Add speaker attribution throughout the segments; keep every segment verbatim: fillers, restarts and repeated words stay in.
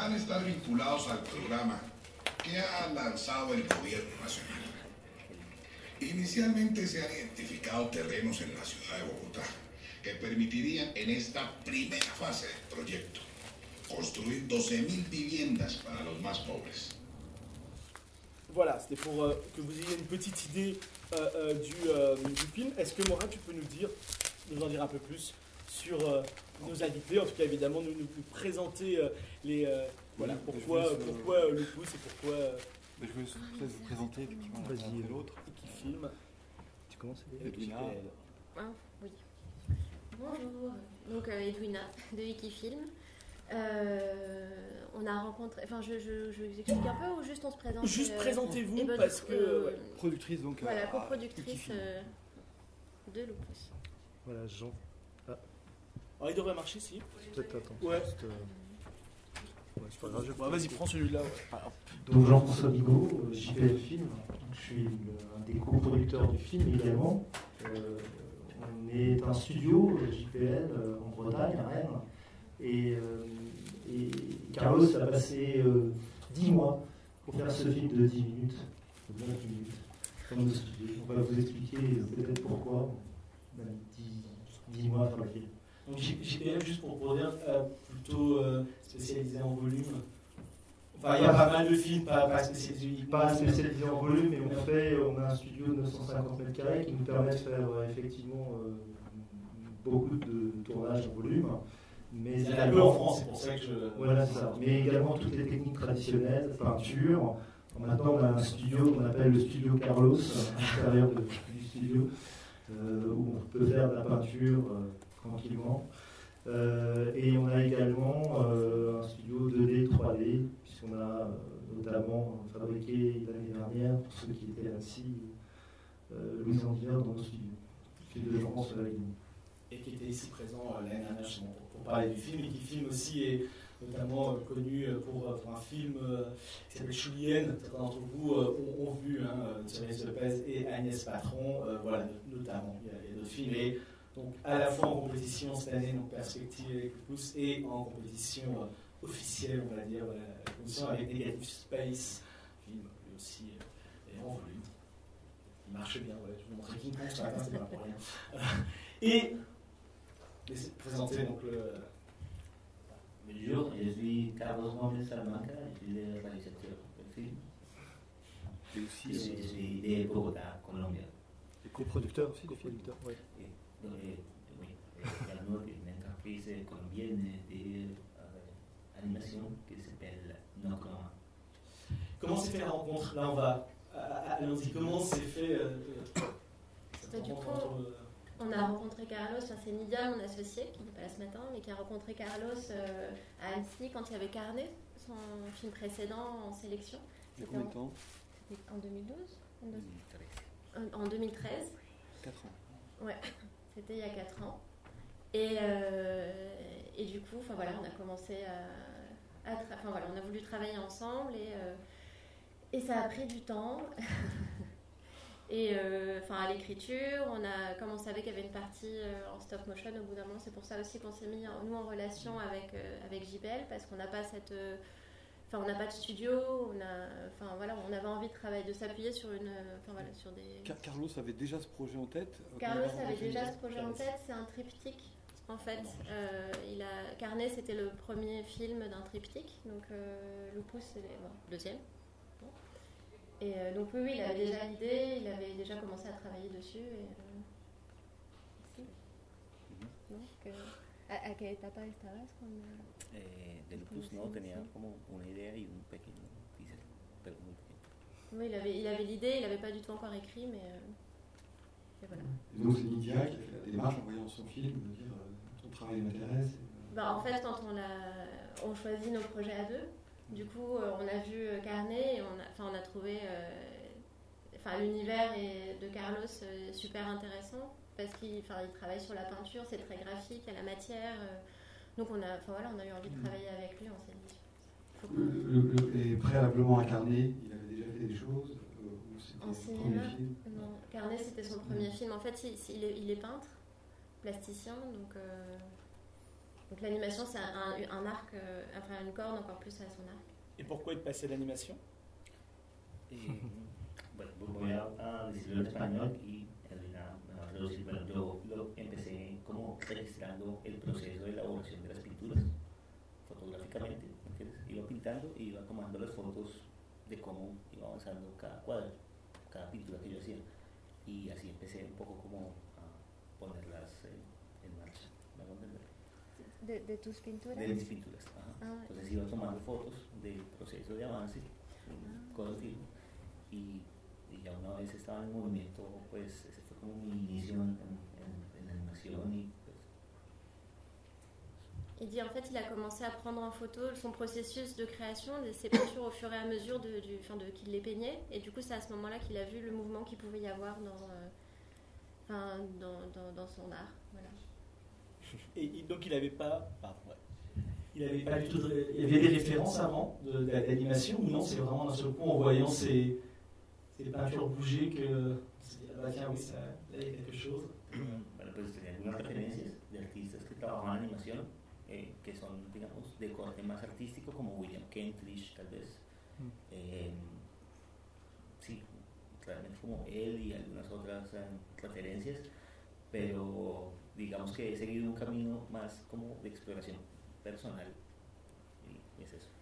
Speaker 1: van a estar vinculados al programa que ha lanzado el gobierno nacional. Inicialmente se han identificado terrenos en la ciudad de Bogotá que permitirían en esta primera fase del proyecto construire doce mil viviendas para los más pobres.
Speaker 2: Voilà, c'était pour euh, que vous ayez une petite idée euh, euh, du, euh, du film. Est-ce que Maura, tu peux nous dire, nous en dire un peu plus sur euh, nos invités, en tout cas évidemment nous, nous, nous présenter euh, les euh, voilà
Speaker 3: oui,
Speaker 2: pourquoi
Speaker 3: laisse,
Speaker 2: pourquoi euh, Lupus et pourquoi. Euh,
Speaker 3: je vais laisse vous présenter effectivement l'autre
Speaker 2: qui filme.
Speaker 3: Tu commences
Speaker 2: Edwina.
Speaker 4: Ah, oui. Bonjour. Donc euh, Edwina de Wikifilm. Euh, on a rencontré, enfin je, je, je vous explique un peu ou juste on se présente.
Speaker 2: Juste
Speaker 4: euh,
Speaker 2: présentez-vous
Speaker 4: ben,
Speaker 2: parce que
Speaker 4: euh,
Speaker 2: ouais.
Speaker 3: Productrice donc.
Speaker 4: Voilà, coproductrice euh, de Lupus.
Speaker 5: Voilà Jean. Ah.
Speaker 2: Alors il devrait marcher si.
Speaker 5: Peut-être attends.
Speaker 2: Ouais.
Speaker 5: Juste, euh... ouais c'est pas grave. Je...
Speaker 2: Ouais, vas-y prends celui-là. Ouais.
Speaker 5: Donc Jean-François Bigot, J P L Film. Je suis un des coproducteurs du film également. Euh, on est un studio J P L en Bretagne, à Rennes. Et, euh, et Carlos a passé euh, dix mois pour faire ce film de dix minutes, de neuf minutes, comme le studio. On va vous expliquer peut-être pourquoi on a mis dix mois à faire le film.
Speaker 2: Donc J P L, juste pour, pour dire, euh, plutôt euh, spécialisé en volume. Enfin, il y a pas mal de films, pas, pas spécialisés
Speaker 5: Pas spécialisé en volume, mais on, fait, on a un studio de neuf cent cinquante mètres carrés qui nous permet de faire euh, effectivement euh, beaucoup de tournages en volume. Mais
Speaker 2: il y en a peu en France, c'est pour ça que je...
Speaker 5: Voilà, c'est ça. Mais également toutes les techniques traditionnelles, peinture. Maintenant, on a un studio qu'on appelle le studio Carlos, à l'intérieur de, du studio, euh, où on peut faire de la peinture euh, tranquillement. Euh, et on a également euh, un studio deux D, trois D, puisqu'on a euh, notamment fabriqué l'année dernière, pour ceux qui étaient à Annecy, euh, Louis Andière dans nos studios, qui est de France à la ligne.
Speaker 2: Et qui était ici présent euh, l'année dernière pour, pour parler du film, et qui filme aussi est notamment euh, connu pour, pour un film euh, qui s'appelle Julienne. Certains d'entre vous euh, ont, ont vu hein, Thérèse Lopez et Agnès Patron, euh, voilà, notamment. Il y a, il y a d'autres films, et donc à la fois en compétition cette année, donc Perspective avec Lupus, et en compétition euh, officielle, on va dire, voilà, la compétition avec Negative Space, film lui aussi euh, est en volume. Il marche bien, voilà, je vous montrer King Kong ce matin, c'est pas pour rien. Et laissez présenter donc le.
Speaker 6: Bonjour, je suis Carlos Gómez Salamanca, je suis le réalisateur du film.
Speaker 3: Et aussi,
Speaker 6: je, je suis de Bogotá, Colombia.
Speaker 5: Et coproducteur aussi, coproducteur, oui.
Speaker 6: Et, donc, et, oui, également une entreprise colombienne d'animation euh, qui s'appelle Nocroma.
Speaker 2: Comment s'est fait la rencontre? Là, on va. Allons-y, comment s'est fait euh,
Speaker 4: cette du coup, entre, on a rencontré Carlos, enfin, c'est Nidia, mon associé, qui n'est pas là ce matin, mais qui a rencontré Carlos euh, à Annecy quand il y avait Carnet, son film précédent en sélection.
Speaker 3: Il y a combien de temps?
Speaker 4: C'était en deux mille douze
Speaker 6: deux mille treize.
Speaker 4: En, en deux mille treize.
Speaker 3: quatre ans.
Speaker 4: Ouais, c'était il y a quatre ans. Et, euh, et du coup, enfin voilà, on a commencé à, à tra- enfin voilà, on a voulu travailler ensemble et, euh, et ça a pris du temps. Et euh, enfin à l'écriture, on a, comme on savait qu'il y avait une partie euh, en stop motion au bout d'un moment, c'est pour ça aussi qu'on s'est mis nous en relation avec euh, avec J P L parce qu'on n'a pas cette, euh, enfin on n'a pas de studio, on a, enfin voilà, on avait envie de travailler, de s'appuyer sur une, enfin voilà, sur des.
Speaker 3: Car Carlos avait déjà ce projet en tête.
Speaker 4: Carlos avait déjà ce projet en tête, c'est un triptyque. En fait, euh, il a Carnet, c'était le premier film d'un triptyque, donc euh, Lupus c'est le bon, deuxième. Et euh, donc oui, oui, il avait déjà l'idée, il avait déjà commencé à travailler dessus. Et, euh, sí. Donc, euh, ¿a, ¿A qué etapa estabas con
Speaker 6: eh, de Lupus? No, tenía como una idea y un pequeño teaser, pero muy pequeño.
Speaker 4: Oui, il avait, il avait l'idée, il n'avait pas du tout encore écrit, mais euh, et voilà.
Speaker 3: Et donc c'est Nidia qui a fait la démarche en voyant son film, de dire euh, ton travail m'intéresse. Et...
Speaker 4: Bah, en fait, quand on, a, on choisit nos projets à deux, du coup, euh, on a vu euh, Carnet et on a, on a trouvé euh, l'univers de Carlos euh, super intéressant parce qu'il il travaille sur la peinture, c'est très graphique, il y a la matière. Euh, donc on a, voilà, on a eu envie de travailler avec lui, on s'est dit. Faut que...
Speaker 3: le, le, et préalablement à Carnet, il avait déjà fait des choses euh,
Speaker 4: en cinéma non, Carnet c'était son premier film. En fait, il, il, est, il est peintre, plasticien, donc... Euh... Donc l'animation, c'est un, un arc, euh, enfin une corde encore plus à son arc.
Speaker 2: Et pourquoi être passé à l'animation?
Speaker 6: Eh, bueno, voy a, a decirlo en español y Elena me va a traducir. Bueno, yo lo empecé como registrando el proceso de elaboración de las pinturas fotográficamente, ¿entiendes? Iba pintando y iba tomando las fotos de cómo iba avanzando cada cuadro, cada pintura que yo hacía. Y así empecé un poco como a ponerlas en, en marcha. ¿Me hago entender?
Speaker 4: De, de tus pinturas.
Speaker 6: De mis pinturas. Ajá.
Speaker 4: Ah,
Speaker 6: Entonces iba tomando fotos del proceso de avance
Speaker 4: Ah.
Speaker 6: con el film y, y ya una vez estaba en movimiento, pues ese fue como mi inicio en, en, en la animación y pues,
Speaker 4: Il dit en fait il a commencé à prendre en photo son processus de création de ses peintures au fur et à mesure de, du, enfin de, qu'il les peignait, et du coup c'est à ce moment-là qu'il a vu le mouvement qu'il pouvait y avoir dans, euh, enfin, dans, dans, dans son art. Voilà.
Speaker 2: Et, et donc il n'avait pas, bah, ouais. il avait pas du tout, de, il y avait des références avant de, de, d'animation ou non? C'est vraiment d'un seul coup en voyant ces, ces peintures bouger que c'est ah bah tiens oui ça, là il y a quelque chose.
Speaker 6: bueno, pues tenía algunas referencias de artistas que trabajaban en animación, eh, que son, digamos, de corte más artístico, como William Kentridge, tal vez. Mm. Eh, sí, claramente como él y algunas otras eh, referencias, pero digamos que he seguido un camino más como de exploración personal, y es eso.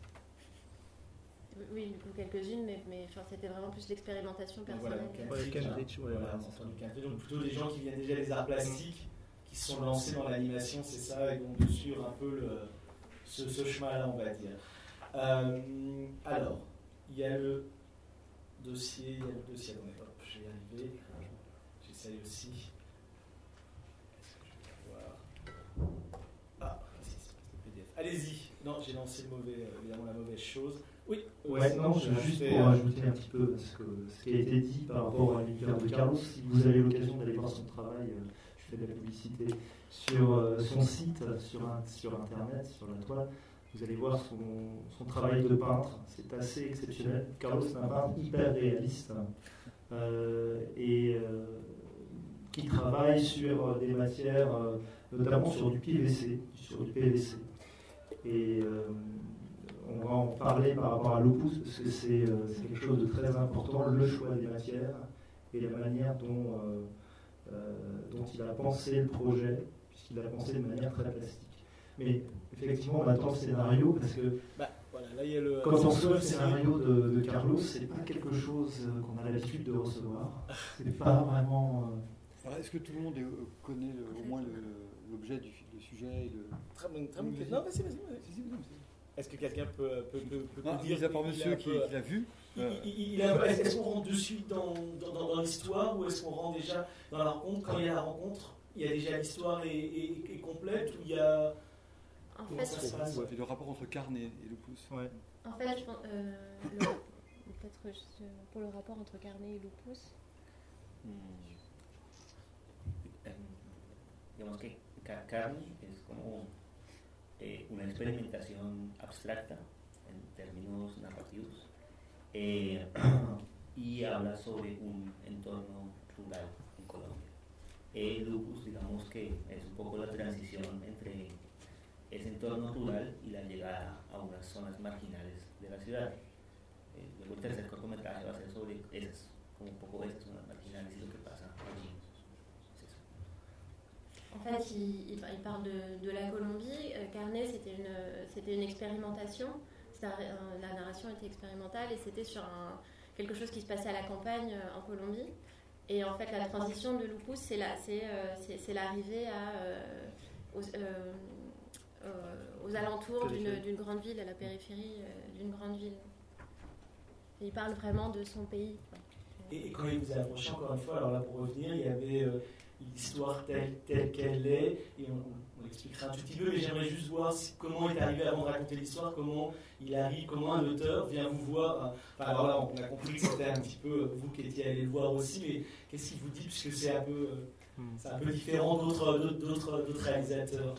Speaker 4: Oui, du coup quelques-unes, mais, mais enfin, c'était vraiment plus l'expérimentation personnelle.
Speaker 2: Voilà, Kentridge, ouais, voilà, donc plutôt des gens qui viennent déjà des arts plastiques, qui se sont lancés dans l'animation, c'est ça, et vont suivre un peu le, ce, ce chemin-là, on va dire. Euh, alors, il y a le dossier, il y a le dossier, attendez, hop, je vais y arriver, j'essaye aussi. Est-ce que je vais voir? Ah, qu'est-ce qui se passe, le P D F? Allez-y, non, j'ai lancé le mauvais, évidemment la mauvaise chose. Oui,
Speaker 5: ouais, non, je, juste pour ajouter un petit peu parce que ce qui a été dit par rapport à l'univers de Carlos, si vous avez l'occasion d'aller voir son travail, euh, je fais de la publicité, sur euh, son site, sur, un, sur Internet, sur la toile, vous allez voir son, son travail de peintre, c'est assez exceptionnel. Carlos est un peintre hyper réaliste euh, et euh, qui travaille sur des matières, euh, notamment sur du P V C, sur du P V C. Et euh, on va en parler par rapport à l'opus, parce que c'est, euh, c'est quelque chose de très important, le choix des matières et la manière dont, euh, euh, dont il a pensé le projet, puisqu'il a pensé de manière très plastique. Mais effectivement, on attend le scénario, parce que
Speaker 2: bah, voilà, là, il y a le,
Speaker 5: quand on reçoit le scénario de, de Carlos, c'est pas quelque chose qu'on a l'habitude de recevoir. C'est pas vraiment... Euh...
Speaker 3: Alors, est-ce que tout le monde est, euh, connaît le, au moins le, l'objet du le sujet et le...
Speaker 2: Très bonne, très bonne question. Non, vas-y, vas-y. vas-y. Si, si, vas-y. Est-ce que quelqu'un peut, peut, peut, peut
Speaker 3: non,
Speaker 2: dire
Speaker 3: à part monsieur qui,
Speaker 2: peu,
Speaker 3: qui l'a vu
Speaker 2: euh... il, il, il a, est-ce qu'on rentre de suite dans, dans, dans, dans l'histoire, ou est-ce qu'on rentre déjà dans la rencontre? Quand il y a la rencontre, il y a déjà l'histoire est, est, est complète, ou il y a...
Speaker 4: En
Speaker 2: Comment
Speaker 4: fait,
Speaker 2: ça se passe?
Speaker 3: Ouais, et le rapport entre Carne et, et le pouce.
Speaker 2: Ouais.
Speaker 4: En fait, je pense, euh, le, peut-être juste pour le rapport entre Carnet et Lupus.
Speaker 6: Mm. Eh, digamos que Carne es como eh, una experimentación abstracta en términos narrativos eh, y habla sobre un entorno rural en Colombia. El Lupus, digamos que es un poco la transición entre ese entorno rural y la llegada a unas zonas marginales de la ciudad. Eh, luego el tercer cortometraje va a ser sobre esas, como un poco esas zonas marginales y lo que pasa allí.
Speaker 4: En fait, il, il, il parle de, de la Colombie. Euh, Carnet, c'était une, c'était une expérimentation. C'était un, la narration était expérimentale et c'était sur un, quelque chose qui se passait à la campagne euh, en Colombie. Et en fait, la transition de Lupus, c'est, la, c'est, euh, c'est, c'est l'arrivée à, euh, aux, euh, euh, aux alentours d'une, d'une grande ville, à la périphérie euh, d'une grande ville. Et il parle vraiment de son pays.
Speaker 2: Et, et quand il vous a approché, encore une fois, alors là pour revenir, il y avait euh, l'histoire telle, telle qu'elle est, et on, on, on l'expliquera un tout petit peu, mais j'aimerais juste voir si, comment il est arrivé avant de raconter l'histoire, comment il arrive, comment un auteur vient vous voir. Enfin, alors là, on a compris que c'était un petit peu vous qui étiez allé le voir aussi, mais qu'est-ce qu'il vous dit, puisque c'est un peu, euh, c'est un peu différent d'autres, d'autres, d'autres réalisateurs.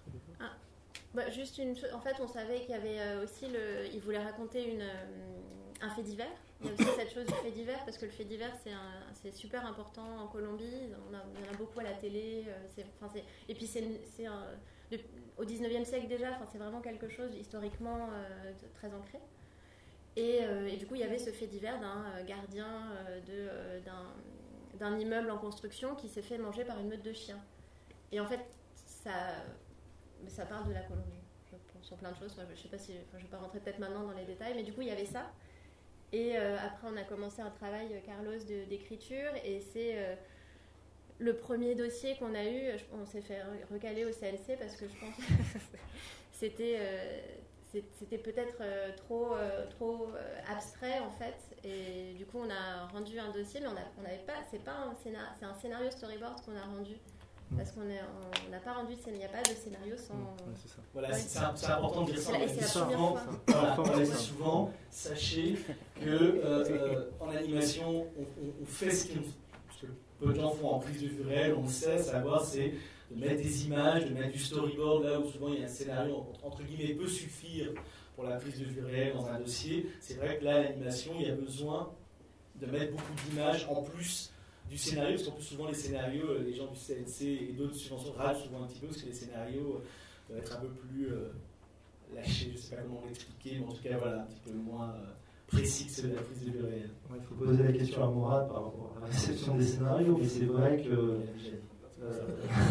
Speaker 4: Ah, bah, juste une chose, en fait, on savait qu'il y avait euh, aussi, le, il voulait raconter une, euh, un fait divers. Il y a aussi cette chose du fait divers, parce que le fait divers, c'est, un, c'est super important en Colombie. On, a, on en a beaucoup à la télé. Euh, c'est, c'est, et puis, c'est, c'est un, de, au dix-neuvième siècle déjà, c'est vraiment quelque chose historiquement euh, de, très ancré. Et, euh, et du coup, il y avait ce fait divers d'un euh, gardien euh, de, euh, d'un, d'un immeuble en construction qui s'est fait manger par une meute de chiens. Et en fait, ça, ça parle de la Colombie. Je pense sur plein de choses. Enfin, je ne sais pas si, enfin, je vais pas rentrer peut-être maintenant dans les détails, mais du coup, il y avait ça. Et euh, après, on a commencé un travail, Carlos, de, d'écriture, et c'est euh, le premier dossier qu'on a eu. On s'est fait recaler au C N C parce que je pense que c'était, euh, c'était peut-être euh, trop, euh, trop euh, abstrait en fait. Et du coup, on a rendu un dossier, mais on n'avait pas. C'est pas un scénario, c'est un scénario storyboard qu'on a rendu. Parce qu'on n'a pas rendu de scénario, il n'y a pas de scénario sans.
Speaker 2: Ouais, c'est ça. Voilà,
Speaker 4: ouais.
Speaker 2: c'est, c'est, c'est important de dire ça.
Speaker 4: C'est la, c'est la
Speaker 2: souvent,
Speaker 4: première fois.
Speaker 2: Voilà, on dit souvent, sachez que euh, euh, en animation, on, on, on fait ce, ce que peu de gens font en prise de vue réelle, on le sait, savoir, c'est de mettre des images, de mettre du storyboard là où souvent il y a un scénario entre guillemets peut suffire pour la prise de vue réelle dans un dossier. C'est vrai que là, l'animation, il y a besoin de mettre beaucoup d'images en plus du scénario, parce qu'en plus souvent les scénarios, les gens du C N C et d'autres subventions râlent souvent un petit peu parce que les scénarios doivent être un peu plus euh, lâchés, je ne sais pas comment l'expliquer, mais en tout cas voilà, un petit peu moins euh, précis que ceux de la prise de vue réelle.
Speaker 5: Ouais, il faut poser la question à Mourad par rapport à la réception des scénarios, mais c'est vrai que euh,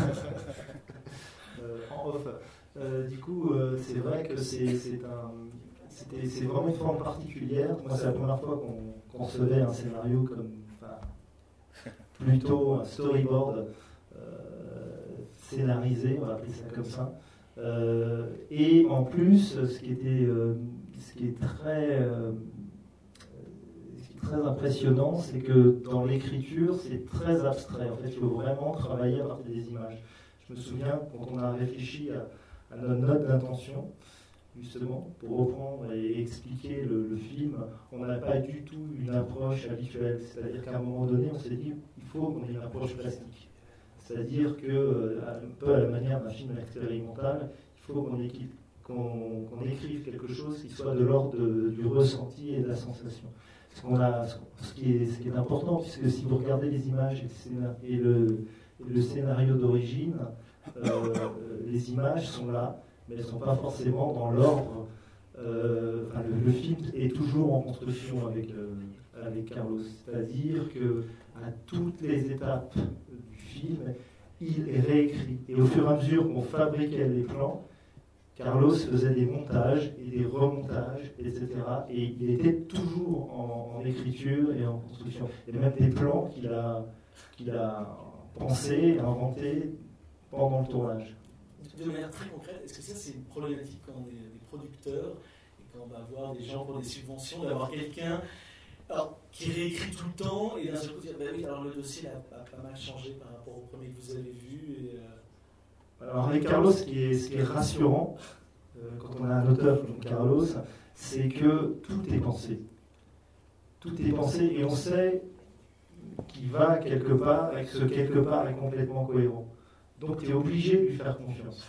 Speaker 5: euh, en off, euh, du coup euh, c'est vrai que c'est, c'est, un, c'était, c'est vraiment une forme particulière. Moi c'est la première fois qu'on, qu'on recevait un scénario comme plutôt un storyboard euh, scénarisé, on va appeler ça comme ça. Euh, et en plus, ce qui, était, euh, ce qui est très, euh, ce qui est très impressionnant, c'est que dans l'écriture, c'est très abstrait. En fait, il faut vraiment travailler à partir des images. Je me souviens, quand on a réfléchi à, à notre note d'intention, justement, pour reprendre et expliquer le, le film, on n'a pas du tout une approche habituelle. C'est-à-dire qu'à un moment donné, on s'est dit il faut qu'on ait une approche plastique. C'est-à-dire que, un peu à la manière d'un film expérimental, il faut qu'on, équipe, qu'on, qu'on écrive quelque chose qui soit de l'ordre de, du ressenti et de la sensation. Ce, qu'on a, ce, qui est, ce qui est important, puisque si vous regardez les images et le, et le scénario d'origine, euh, les images sont là, mais elles ne sont pas forcément dans l'ordre. Euh, enfin, le, le film est toujours en construction avec, euh, avec Carlos. C'est-à-dire qu'à toutes les étapes du film, il est réécrit. Et au fur et à mesure qu'on fabriquait les plans, Carlos faisait des montages et des remontages, et cetera. Et il était toujours en, en écriture et en construction. Il y a même des plans qu'il a, qu'il a pensés, inventés pendant le tournage.
Speaker 2: De manière très concrète, est-ce que ça c'est une problématique quand on est des producteurs et quand on va voir des gens pour des subventions, d'avoir quelqu'un alors, qui réécrit tout le temps et d'un seul coup dire bah oui, alors le dossier a, a pas mal changé par rapport au premier que vous avez vu et, euh...
Speaker 5: Alors avec Carlos, ce qui est, ce qui est rassurant euh, quand on a un auteur comme Carlos, c'est que tout est pensé. Tout est pensé et on sait qu'il va quelque part et que ce quelque part est complètement cohérent. Donc tu es obligé de lui faire confiance.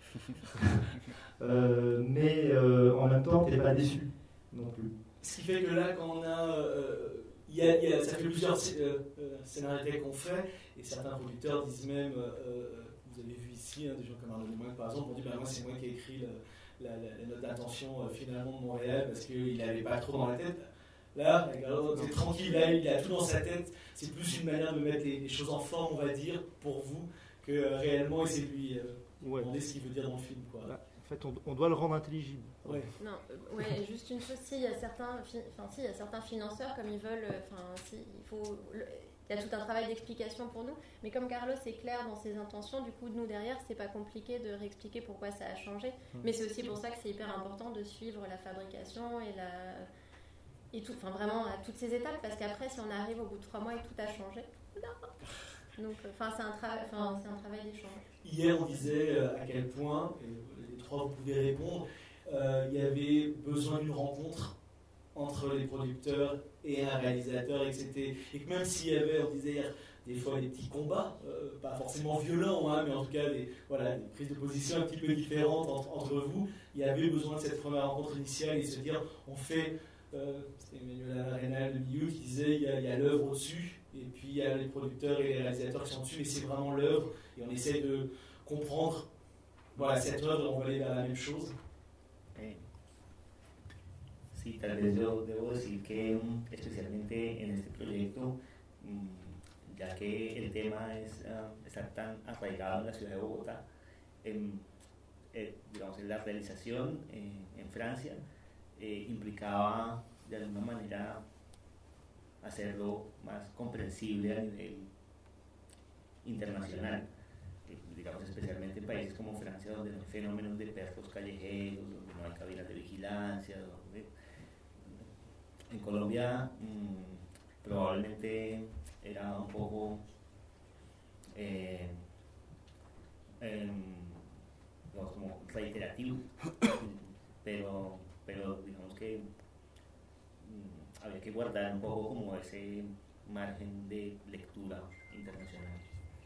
Speaker 5: euh, mais euh, en même temps, tu n'es pas déçu non plus.
Speaker 2: Ce qui fait que là, quand on a... Euh, y a, y a ça fait plusieurs euh, euh, scénarios qu'on fait, et certains producteurs disent même, euh, vous avez vu ici, hein, des gens comme Arnaud Lemoine par exemple, on dit, bah, moi c'est moi qui ai écrit le, la, la, la note d'intention euh, finalement de Montréal, parce qu'il n'avait pas trop dans la tête. Là, c'est tranquille, là, il a tout dans sa tête. C'est plus une manière de mettre les, les choses en forme, on va dire, pour vous, que euh, réellement essayer de lui euh, ouais. demander ce qu'il veut dire dans le film. Quoi.
Speaker 5: Là, en fait, on, on doit le rendre intelligible.
Speaker 2: Ouais.
Speaker 4: Non, euh, ouais, juste une chose, si, il y a certains, fi- si, il y a certains financeurs, comme ils veulent, enfin, euh, si, il faut... Le, il y a tout un travail d'explication pour nous, mais comme Carlos est clair dans ses intentions, du coup, nous derrière, c'est pas compliqué de réexpliquer pourquoi ça a changé. Mmh. Mais c'est aussi pour ça que c'est hyper important de suivre la fabrication et la... Et tout, enfin vraiment à toutes ces étapes, parce qu'après, si on arrive au bout de trois mois et que tout a changé, non. Donc, enfin, c'est un, tra- enfin, c'est un travail d'échange.
Speaker 2: Hier, on disait euh, à quel point, et les trois vous pouvez répondre, euh, il y avait besoin d'une rencontre entre les producteurs et un réalisateur, et que, c'était, et que même s'il y avait, on disait hier, des fois des petits combats, euh, pas forcément violents, hein, mais en tout cas des, voilà, des prises de position un petit peu différentes entre, entre vous, il y avait besoin de cette première rencontre initiale et se dire, on fait euh, c'était Emmanuel Arenal de Milieu qui disait il y a, il y a l'œuvre au-dessus, et puis il y a les producteurs et les réalisateurs qui sont dessus, mais c'est vraiment l'œuvre, et on essaie de comprendre, voilà, cette œuvre, on va aller vers la même chose.
Speaker 6: Eh, sí, tal vez yo debo decir que especialmente en este proyecto, ya que el tema es uh, estar tan arraigado en la ciudad de Bogotá, eh, eh, digamos, la realización eh, en Francia eh, implicaba de alguna manera hacerlo más comprensible a nivel internacional, eh, digamos especialmente en países como Francia, donde no hay fenómenos de perros callejeros, donde no hay cabinas de vigilancia, donde en Colombia mmm, probablemente era un poco eh, eh, digamos, como reiterativo, pero, pero digamos que mmm, había que guardar un poco como ese margen de lectura internacional.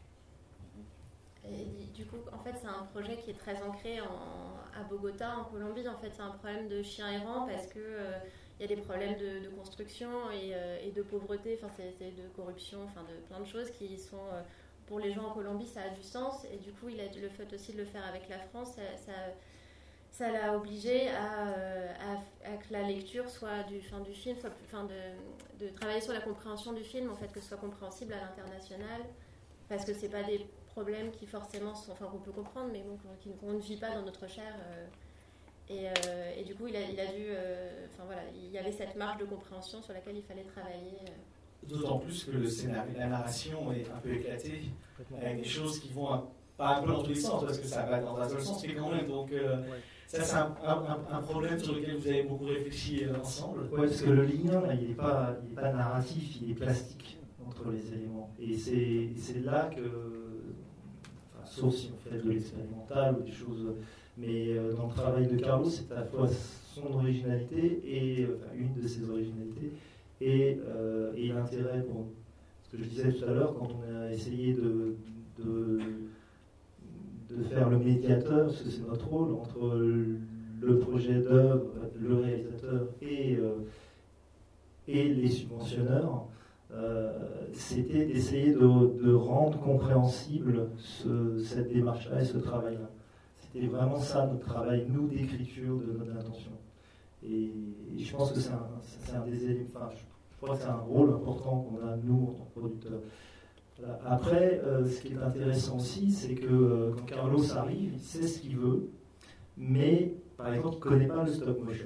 Speaker 4: Et du coup, en fait, c'est un projet qui est très ancré en, à Bogota, en Colombie. En fait, c'est un problème de chien errant parce que euh, il y a des problèmes de, de construction et, euh, et de pauvreté, enfin, c'est, c'est de corruption, enfin, de plein de choses qui sont, euh, pour les gens en Colombie, ça a du sens. Et du coup, il a le fait aussi de le faire avec la France, ça, ça, ça l'a obligé à, à, à que la lecture soit du, fin, du film, soit, enfin, de, de travailler sur la compréhension du film, en fait, que ce soit compréhensible à l'international, parce que c'est pas des problèmes qui forcément sont, enfin, qu'on peut comprendre, mais bon, qu'on ne vit pas dans notre chair. Euh, et, euh, et du coup, il a, il a dû, euh, enfin voilà, il y avait cette marge de compréhension sur laquelle il fallait travailler. Euh.
Speaker 2: D'autant plus que le scénario, la narration est un peu éclatée, avec des choses qui vont un, pas un peu dans tous les sens, parce que ça va dans un seul sens, mais quand même. Donc, euh, ça, c'est un, un, un problème sur lequel vous avez beaucoup réfléchi euh, ensemble.
Speaker 5: Oui, parce que le lien, il n'est pas, il est pas narratif, il est plastique entre les éléments. Et c'est, c'est là que, enfin, sauf si on fait de l'expérimental ou des choses, mais euh, dans le travail de Carlos, c'est à la fois son originalité et enfin, une de ses originalités et, euh, et l'intérêt pour ce que je disais tout à l'heure quand on a essayé de, de, de faire le médiateur, parce que c'est notre rôle entre le projet d'œuvre, le réalisateur et, euh, et les subventionneurs. Euh, c'était d'essayer de, de rendre compréhensible ce, cette démarche-là et ce travail-là. C'était vraiment ça notre travail, nous, d'écriture de notre intention. Et, et je pense que c'est un, c'est un des éléments, enfin, je crois que c'est un rôle important qu'on a, nous, en tant que producteurs. Voilà. Après, euh, ce qui est intéressant aussi, c'est que euh, quand Carlos arrive, il sait ce qu'il veut, mais, par exemple, il ne connaît pas le stop motion.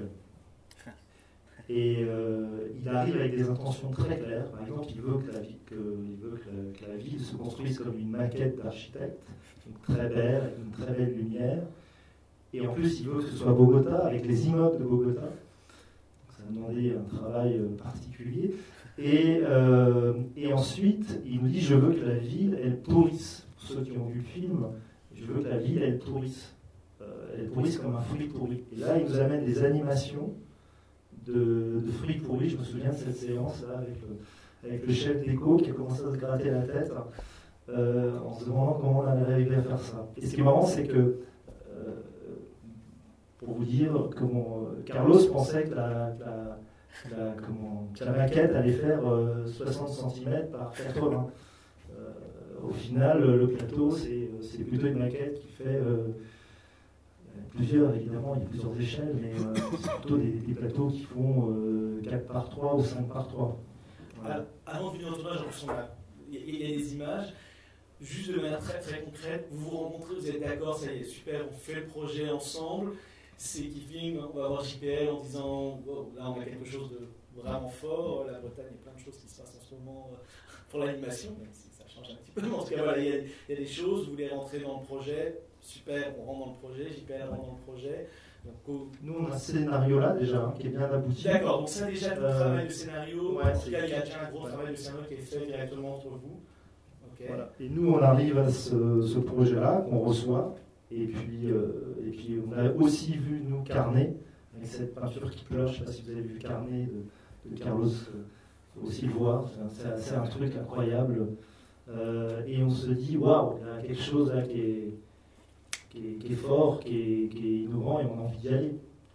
Speaker 5: Et euh, il arrive avec des intentions très claires. Par exemple, il veut que la, vie, que, il veut que la, que la ville se construise comme une maquette d'architecte, donc très belle, avec une très belle lumière. Et en plus, il veut que ce soit Bogota, avec les immeubles de Bogota. Donc, ça a demandé un travail particulier. Et, euh, et ensuite, il nous dit, je veux que la ville, elle pourrisse. Pour ceux qui ont vu le film, je veux que la ville, elle pourrisse. Euh, elle pourrisse comme un fruit pourri. Et là, il nous amène des animations De, de fruits pourris. Je me souviens de cette séance là avec le, avec le chef d'éco qui a commencé à se gratter la tête euh, en se demandant comment on allait arriver à faire ça. Et ce qui est marrant, c'est que euh, pour vous dire comment Carlos pensait que la, la, la, comment, que la maquette allait faire euh, soixante centimètres par quatre-vingts. Euh, au final, le plateau, c'est, c'est plutôt une maquette qui fait euh, plusieurs, évidemment, il y a plusieurs échelles, mais euh, c'est plutôt des, des plateaux qui font euh, quatre par trois ou cinq par trois.
Speaker 2: Voilà. Avant de venir au tournage, il y a des images, juste de manière très très concrète, vous vous rencontrez, vous êtes d'accord, ça y est, super, on fait le projet ensemble, c'est qui filme, on va voir J P L en disant, oh, là on a quelque chose de vraiment fort, la Bretagne, il y a plein de choses qui se passent en ce moment pour l'animation, même si ça change un petit peu, en tout cas voilà, il y a, il y a des choses, vous voulez rentrer dans le projet, super, on rentre dans le projet, J P L rentre dans le projet. Donc, au...
Speaker 5: Nous, on a ce scénario-là déjà, hein, qui est bien abouti.
Speaker 2: D'accord, donc ça déjà, le euh, travail de scénario,
Speaker 5: ouais,
Speaker 2: en tout cas, il y a déjà un gros travail de scénario qui est fait directement entre vous. Okay.
Speaker 5: Voilà. Et nous, on arrive à ce, ce projet-là qu'on reçoit, et puis, euh, et puis on a aussi vu, nous, Carnet, avec cette peinture qui pleure, je ne sais pas si vous avez vu Carnet de, de Carlos, il faut aussi le voir, c'est un, c'est un truc incroyable. Euh, et on se dit, waouh, il y a quelque chose là qui est... Qui est, qui est fort, qui est, qui est innovant et on a envie d'y aller.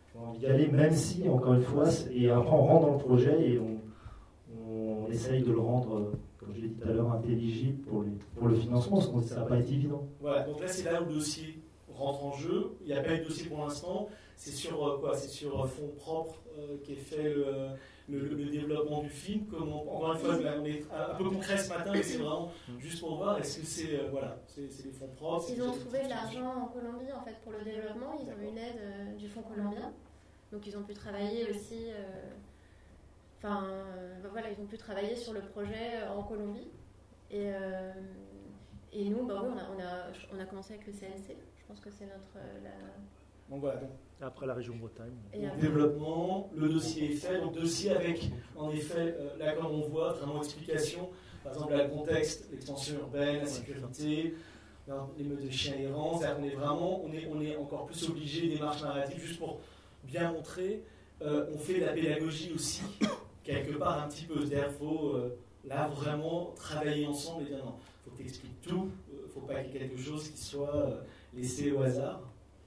Speaker 5: j'ai envie d'y aller, même si, encore une fois, et après on rentre dans le projet et on, on essaye de le rendre, comme je l'ai dit tout à l'heure, intelligible pour, les, pour le financement, parce que ça n'a pas été évident.
Speaker 2: Voilà, donc là c'est là où le dossier rentre en jeu. Il n'y a pas eu de dossier pour l'instant. C'est sur euh, quoi? C'est sur euh, fonds propres euh, qui est fait le, le, le développement du film. Comment, encore une fois, on est un peu concret ce matin, mais c'est vraiment juste pour voir. Est-ce que c'est euh, voilà, c'est des fonds propres?
Speaker 4: Ils ont trouvé de l'argent en Colombie en fait pour le développement. Ils ont eu une aide euh, du fonds colombien, donc ils ont pu travailler aussi. Euh, enfin, euh, ben voilà, ils ont pu travailler sur le projet en Colombie. Et, euh, et nous, bah oui, on a, on a, on a commencé avec le C N C. Je pense que c'est notre euh, la...
Speaker 2: Donc voilà. Donc,
Speaker 5: après la région Bretagne.
Speaker 2: Et donc, développement, le dossier est fait. Donc dossier avec, en effet, euh, là comme on voit, vraiment explication. Par exemple, le contexte, l'extension urbaine, la sécurité, les meutes de chiens errants. C'est-à-dire qu'on est vraiment, on est, on est encore plus obligé des démarches narratives juste pour bien montrer. Euh, on fait de la pédagogie aussi, quelque part un petit peu. C'est-à-dire qu'il faut euh, là vraiment travailler ensemble et dire non, il faut que tu expliques tout. Il ne faut pas qu'il y ait quelque chose qui soit euh, laissé au hasard.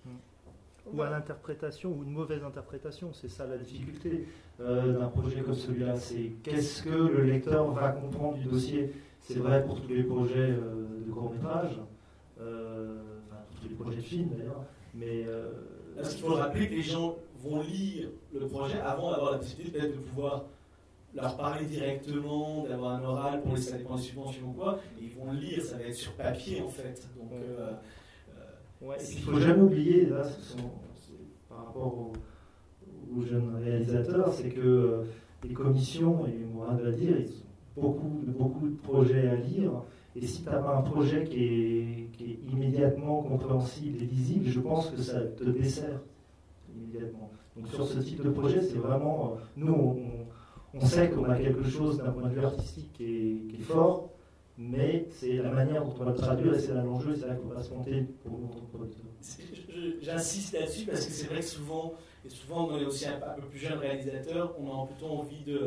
Speaker 5: Ou à l'interprétation, ou une mauvaise interprétation, c'est ça la difficulté euh, d'un projet comme celui-là. C'est qu'est-ce que le lecteur va comprendre du dossier. C'est vrai pour tous les projets euh, de court-métrage, euh, enfin pour tous les projets de films d'ailleurs, mais... Euh,
Speaker 2: Parce qu'il faut rappeler que les gens vont lire le projet avant d'avoir la possibilité peut-être de pouvoir leur parler directement, d'avoir un oral pour les ça dépend des subventions ou quoi, et ils vont le lire, ça va être sur papier en fait. Donc... Euh,
Speaker 5: Ouais, il ne faut jamais oublier, là, ce sont, par rapport aux, aux jeunes réalisateurs, c'est que euh, les commissions, et Mourad va dire, ils ont beaucoup, beaucoup de projets à lire, et si tu n'as pas un projet qui est, qui est immédiatement compréhensible et lisible, je pense que ça te dessert immédiatement. Donc sur ce type de projet, c'est vraiment, euh, nous, on, on sait qu'on a quelque chose d'un point de vue artistique qui est, qui est fort, mais c'est la manière dont on va le traduire et c'est là l'enjeu, et c'est là qu'on va se monter pour notre producteur.
Speaker 2: J'insiste là-dessus parce que c'est vrai que souvent, et souvent on est aussi un, un peu plus jeune réalisateur, on a plutôt envie de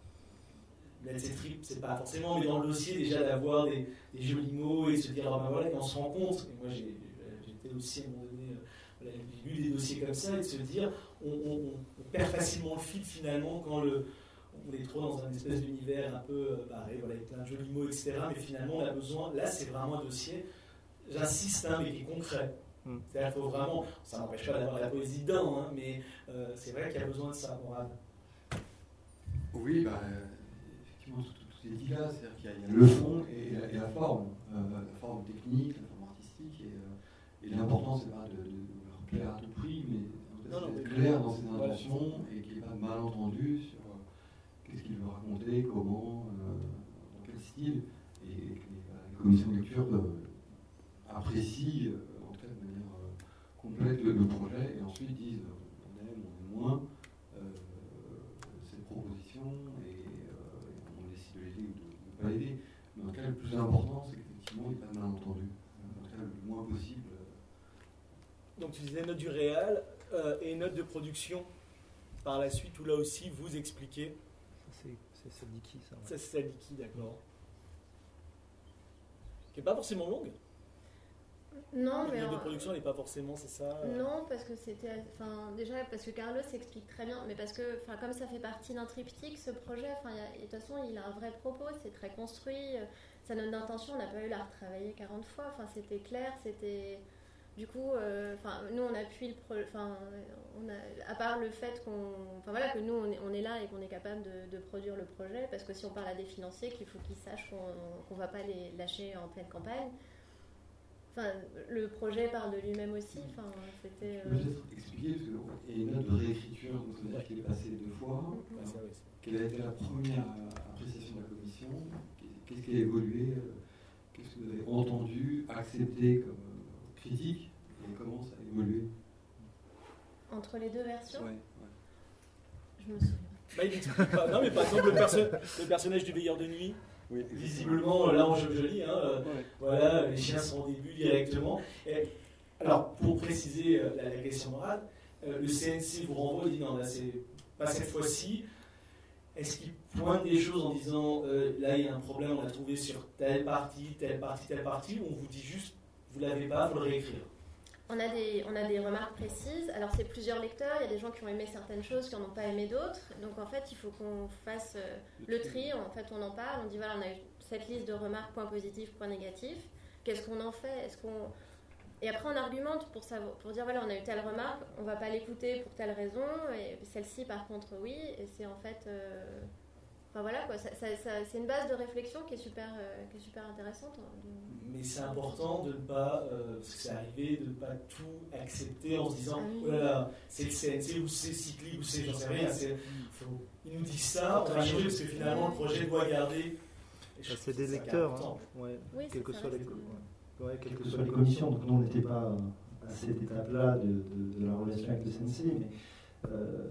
Speaker 2: mettre ses tripes, c'est pas forcément, mais dans le dossier déjà d'avoir des, des jolis mots et se dire ah ben voilà, et on se rend compte, et moi j'étais aussi à un moment donné, voilà, j'ai lu des dossiers comme ça, et de se dire on, on, on perd facilement le fil finalement quand le on est trop dans un espèce d'univers un peu barré, voilà, avec plein de jolis mots, et cetera. Mais finalement, on a besoin, là, c'est vraiment un dossier, j'insiste, hein, mais qui est concret. Mm. C'est-à-dire qu'il faut vraiment, ça n'empêche pas d'avoir la poésie dedans, hein, mais euh, c'est vrai qu'il y a besoin de ça, Mourad.
Speaker 3: Oui, bah, effectivement, tout, tout, tout est dit là, c'est-à-dire qu'il y, y a le fond et la, et la forme, euh, la forme technique, la forme artistique, et, euh, et l'important, c'est pas de, de, de leur plaire à tout prix, mais d'être clair dans ses intentions voilà. Et qu'il n'y ait pas de malentendu sur qu'est-ce qu'il veut raconter, comment, euh, dans quel style, et que les, les commissions de lecture euh, apprécient, euh, en tout cas de manière euh, complète, le, le projet, et ensuite disent euh, on aime, on aime moins euh, cette proposition, et, euh, et on décide de l'aider ou de ne pas l'aider. Mais en tout cas, le plus important, c'est qu'effectivement, il n'y ait pas de malentendu, en tout cas, le moins possible.
Speaker 2: Donc tu disais note du réal euh, et note de production par la suite, où là aussi vous expliquez.
Speaker 5: C'est Sadiki, ça. Ouais.
Speaker 2: Ça, c'est Sadiki, d'accord. Qui n'est pas forcément longue.
Speaker 4: Non, mais.
Speaker 2: La
Speaker 4: en...
Speaker 2: de production, elle n'est pas forcément, c'est ça euh...
Speaker 4: Non, parce que c'était. Enfin, déjà, parce que Carlos explique très bien, mais parce que, enfin, comme ça fait partie d'un triptyque, ce projet, enfin, de toute façon, il a un vrai propos, c'est très construit. Sa note d'intention, on n'a pas eu la retravailler quarante fois. Enfin, c'était clair, c'était. Du coup, euh, nous on appuie le pro, on a, à part le fait qu'on, voilà, que nous on est, on est là et qu'on est capable de, de produire le projet, parce que si on parle à des financiers, qu'il faut qu'ils sachent qu'on ne va pas les lâcher en pleine campagne. Enfin, le projet parle de lui-même aussi. Enfin, c'était.
Speaker 3: Je peux peut-être expliquer, parce qu'il y a une note de réécriture, donc ça veut dire qu'il est passé deux fois. Mm-hmm. Alors, quelle a été la première appréciation de la commission? Qu'est-ce qui a évolué? Qu'est-ce que vous avez entendu, accepté comme critique, et comment ça a évolué?
Speaker 4: Entre les deux versions?
Speaker 3: Ouais, ouais.
Speaker 4: Je me souviens.
Speaker 2: Bah, il n'explique pas. Non, mais par exemple, le, perso le personnage du veilleur de nuit, oui, visiblement, là en jeu joli, hein, euh, ouais. Voilà, les chiens sont au début directement. Et, alors, pour préciser euh, la, la question morale, euh, le C N C vous renvoie, il dit non, là, c'est pas cette fois-ci. Est-ce qu'il pointe des choses en disant euh, là, il y a un problème, on l'a trouvé sur telle partie, telle partie, telle partie, ou on vous dit juste vous l'avez pas, il faut le réécrire?
Speaker 4: On a, des, on a des remarques précises. Alors, c'est plusieurs lecteurs. Il y a des gens qui ont aimé certaines choses, qui n'en ont pas aimé d'autres. Donc, en fait, il faut qu'on fasse euh, le tri. En fait, on en parle. On dit, voilà, on a eu cette liste de remarques, points positifs, points négatifs. Qu'est-ce qu'on en fait? Est-ce qu'on... Et après, on argumente pour, savoir, pour dire, voilà, on a eu telle remarque, on ne va pas l'écouter pour telle raison. Et celle-ci, par contre, oui. Et c'est en fait... Euh... Enfin, voilà, quoi. Ça, ça, ça, c'est une base de réflexion qui est super, euh, qui est super intéressante.
Speaker 2: Mais c'est important de ne pas, euh, parce que c'est arrivé, de ne pas tout accepter en se disant ah, oui. Oh là là, c'est le C N C ou c'est Cyclique ou c'est j'en sais rien. C'est, faut, ils nous disent ça, on va changer parce que finalement le projet doit garder.
Speaker 5: Ça, c'est des lecteurs, hein. Ouais.
Speaker 4: Oui,
Speaker 5: quelles que
Speaker 4: ça,
Speaker 5: soient les,
Speaker 4: ouais.
Speaker 5: ouais, quelles que soient les commissions. Donc nous, on n'était pas à cette étape-là de, de, de la relation avec le C N C, mais euh,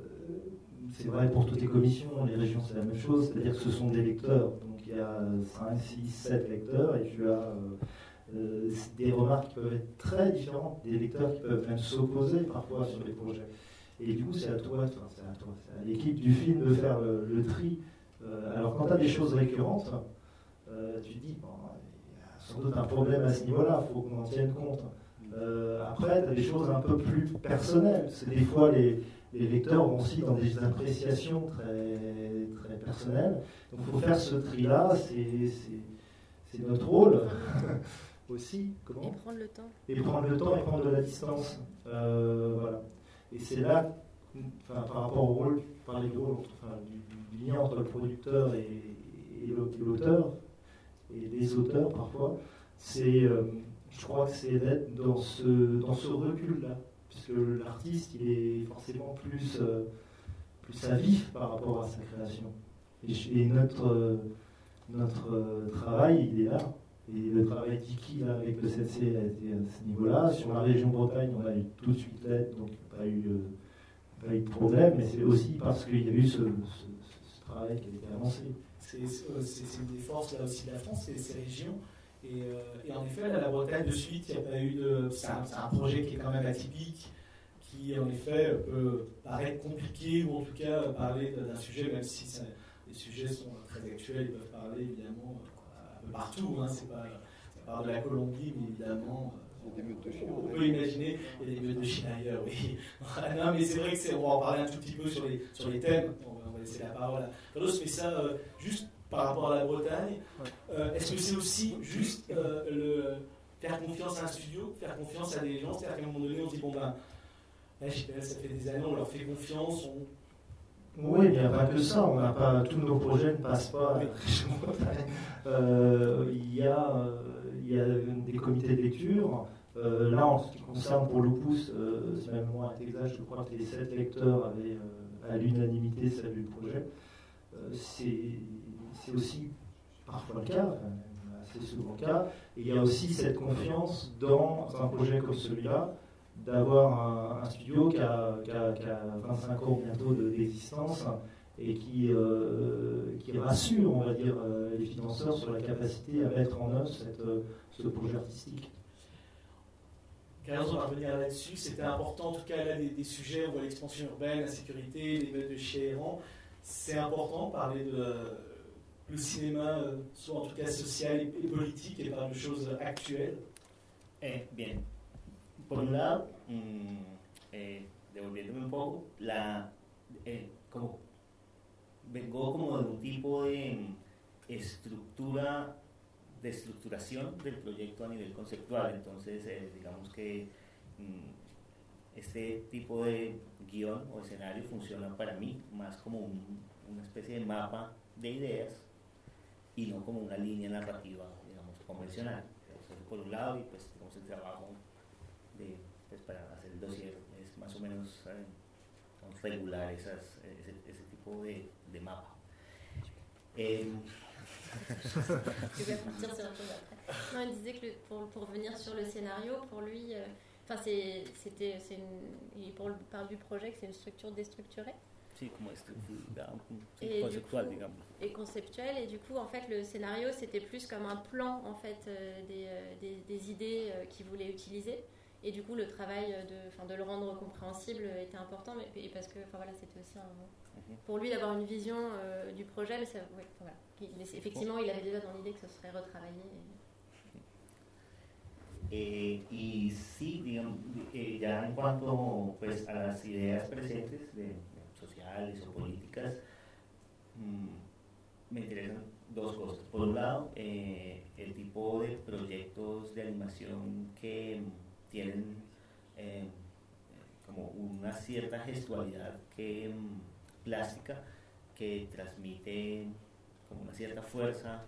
Speaker 5: c'est vrai pour toutes les commissions, les régions, c'est la même chose. C'est-à-dire que ce sont des lecteurs. Donc il y a cinq, six, sept lecteurs et tu as euh, euh, des remarques qui peuvent être très différentes, des lecteurs qui peuvent même s'opposer parfois sur les projets. Et du coup, c'est à toi, enfin, c'est à toi, c'est à l'équipe du film de faire le, le tri. Euh, alors quand tu as des choses récurrentes, euh, tu te dis, bon, il y a sans doute un problème à ce niveau-là, il faut qu'on en tienne compte. Euh, après, tu as des choses un peu plus personnelles. C'est des fois les, les lecteurs vont aussi dans des appréciations très, très personnelles. Donc il faut faire ce tri-là, c'est, c'est, c'est notre rôle aussi. Comment ?
Speaker 4: Et prendre le temps.
Speaker 5: Et prendre le temps et prendre de la distance. Euh, voilà. Et c'est là, enfin, par rapport au rôle, par les rôles, enfin, du, du lien entre le producteur et, et l'auteur, et les auteurs parfois, c'est, euh, je crois que c'est d'être dans ce, dans ce recul-là, puisque l'artiste, il est forcément plus, euh, plus à vif par rapport à sa création. Et, et notre, euh, notre euh, travail, il est là. Et le travail d'Iki là, avec le C N C a été à ce niveau-là. Sur la région Bretagne, on a eu tout de suite l'aide, donc il n'y a pas eu, euh, pas eu de problème, mais c'est aussi parce qu'il y a eu ce, ce, ce travail qui a été avancé.
Speaker 2: C'est, c'est, c'est une des forces là aussi de la France, c'est ces régions. Et, euh, et en effet, là, la Bretagne, de suite, il n'y a pas eu de. C'est un, c'est un projet qui est quand même atypique, qui en effet peut paraître compliqué, ou en tout cas parler d'un sujet, même si ça, les sujets sont très actuels, ils peuvent parler évidemment un peu partout. Hein, c'est pas, ça parle de la Colombie, mais évidemment.
Speaker 3: Il y a des meutes de chiens.
Speaker 2: On peut imaginer, il y a des meutes de chiens ailleurs, oui. Non, mais c'est vrai que c'est, on va en parler un tout petit peu sur les, sur les thèmes. On va, on va laisser la parole à Carlos, mais ça, euh, juste par rapport à la Bretagne, euh, est-ce que c'est aussi juste euh, le, faire confiance à un studio, faire confiance à des gens, c'est-à-dire qu'à un moment donné, on se dit, bon ben, la J P L, ça fait des années, on leur fait confiance, on...
Speaker 5: Oui, il n'y a pas que ça. On n'a pas, tous nos projets ne passent pas. Euh, il, y a, euh, il y a des comités de lecture. Euh, là, en ce qui concerne pour Lupus, euh, c'est même moins exact, je crois que les sept lecteurs avaient euh, à l'unanimité salué le projet. Euh, c'est, c'est aussi parfois le cas, enfin, assez souvent le cas. Et il y a aussi cette confiance dans un projet comme celui-là, d'avoir un, un studio qui a, qui, a, qui a vingt-cinq ans bientôt de, d'existence et qui, euh, qui rassure, on va dire, euh, les financeurs sur la capacité à mettre en œuvre cette, euh, ce projet artistique.
Speaker 2: Carlos, on va revenir là-dessus. C'était important, en tout cas, là, des, des sujets, on voit l'expansion urbaine, la sécurité, les meutes de chiens errants. C'est important de parler de euh, le cinéma, euh, soit en tout cas social et, et politique, et pas de choses actuelles.
Speaker 6: Eh, bien. Por un lado, mmm, eh, devolviéndome un poco, la, eh, como, vengo como de un tipo de estructura, de estructuración del proyecto a nivel conceptual, entonces eh, digamos que mmm, este tipo de guión o escenario funciona para mí más como un, una especie de mapa de ideas y no como una línea narrativa, digamos, convencional. Eso por un lado, y pues digamos el trabajo de, pues, para hacer el dossier es más o menos eh, regular esas, ese, ese tipo de, de mapa. Eh,
Speaker 4: Je vais partir sur autre chose après. Non, il disait que le, pour, pour revenir sur le scénario, pour lui, enfin euh, c'est, c'était, c'est une, pour le part du projet que c'est une structure déstructurée.
Speaker 6: Sí, como estructura
Speaker 4: et
Speaker 6: conceptuelle,
Speaker 4: coup,
Speaker 6: digamos.
Speaker 4: Et conceptuelle, et du coup, en fait, le scénario, c'était plus comme un plan, en fait, euh, des, euh, des, des idées euh, qu'il voulait utiliser. Et du coup, le travail de, de le rendre compréhensible était important, mais, et parce que voilà, c'était aussi un, pour lui d'avoir une vision euh, du projet. Mais, ça, ouais, voilà. mais effectivement, il avait déjà dans l'idée que ce serait retravaillé.
Speaker 6: Eh, y sí, digamos, eh, ya en cuanto pues, a las ideas presentes, de, de sociales o políticas, mmm, me interesan dos cosas. Por un lado, eh, el tipo de proyectos de animación que mm, tienen eh, como una cierta gestualidad que, mm, plástica que transmite como una cierta fuerza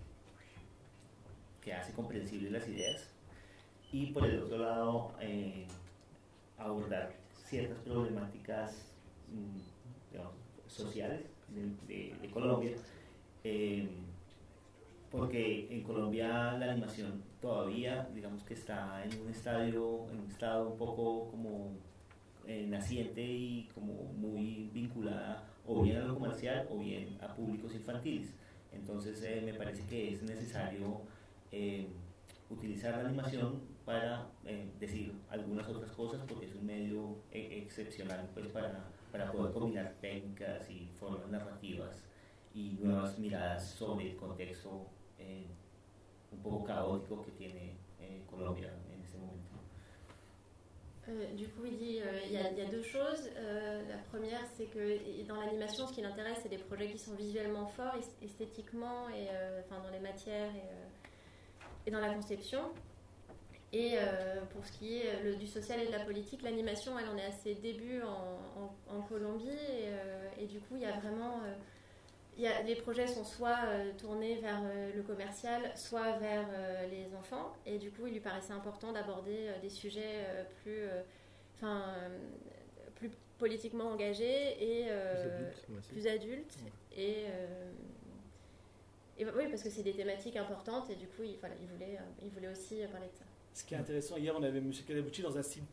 Speaker 6: que hace comprensibles las ideas. Y por el otro lado, eh, abordar ciertas problemáticas mmm, digamos, sociales de, de, de Colombia, eh, porque en Colombia la animación todavía, digamos que está en un estadio, en un estado un poco como eh, naciente y como muy vinculada o bien a lo comercial o bien a públicos infantiles. Entonces eh, me parece que es necesario eh, utilizar la animación para eh, decir algunas otras cosas, porque es un medio eh, excepcional pues, para, para poder combinar técnicas y formas narrativas y nuevas miradas sobre el contexto eh, un poco caótico que tiene eh, Colombia en este momento.
Speaker 4: Euh, du coup, il dit il euh, y, y, y a deux choses. Euh, la première, c'est que dans l'animation, ce qui l'intéresse, c'est des projets qui sont visuellement forts, esthétiquement, et, euh, enfin, dans les matières et, euh, et dans la conception. Et euh, pour ce qui est le, du social et de la politique, l'animation, elle en est à ses débuts en, en, en Colombie. Et, euh, et du coup, il y a vraiment... Euh, il y a, les projets sont soit euh, tournés vers euh, le commercial, soit vers euh, les enfants. Et du coup, il lui paraissait important d'aborder euh, des sujets euh, plus, enfin, euh, plus politiquement engagés et euh, plus adultes. Plus adultes ouais. et, euh, et oui, parce que c'est des thématiques importantes. Et du coup, il, voilà, il, voulait, euh, il voulait aussi parler de ça.
Speaker 2: Ce qui est intéressant, hier on avait M. Kadabuchi dans un style.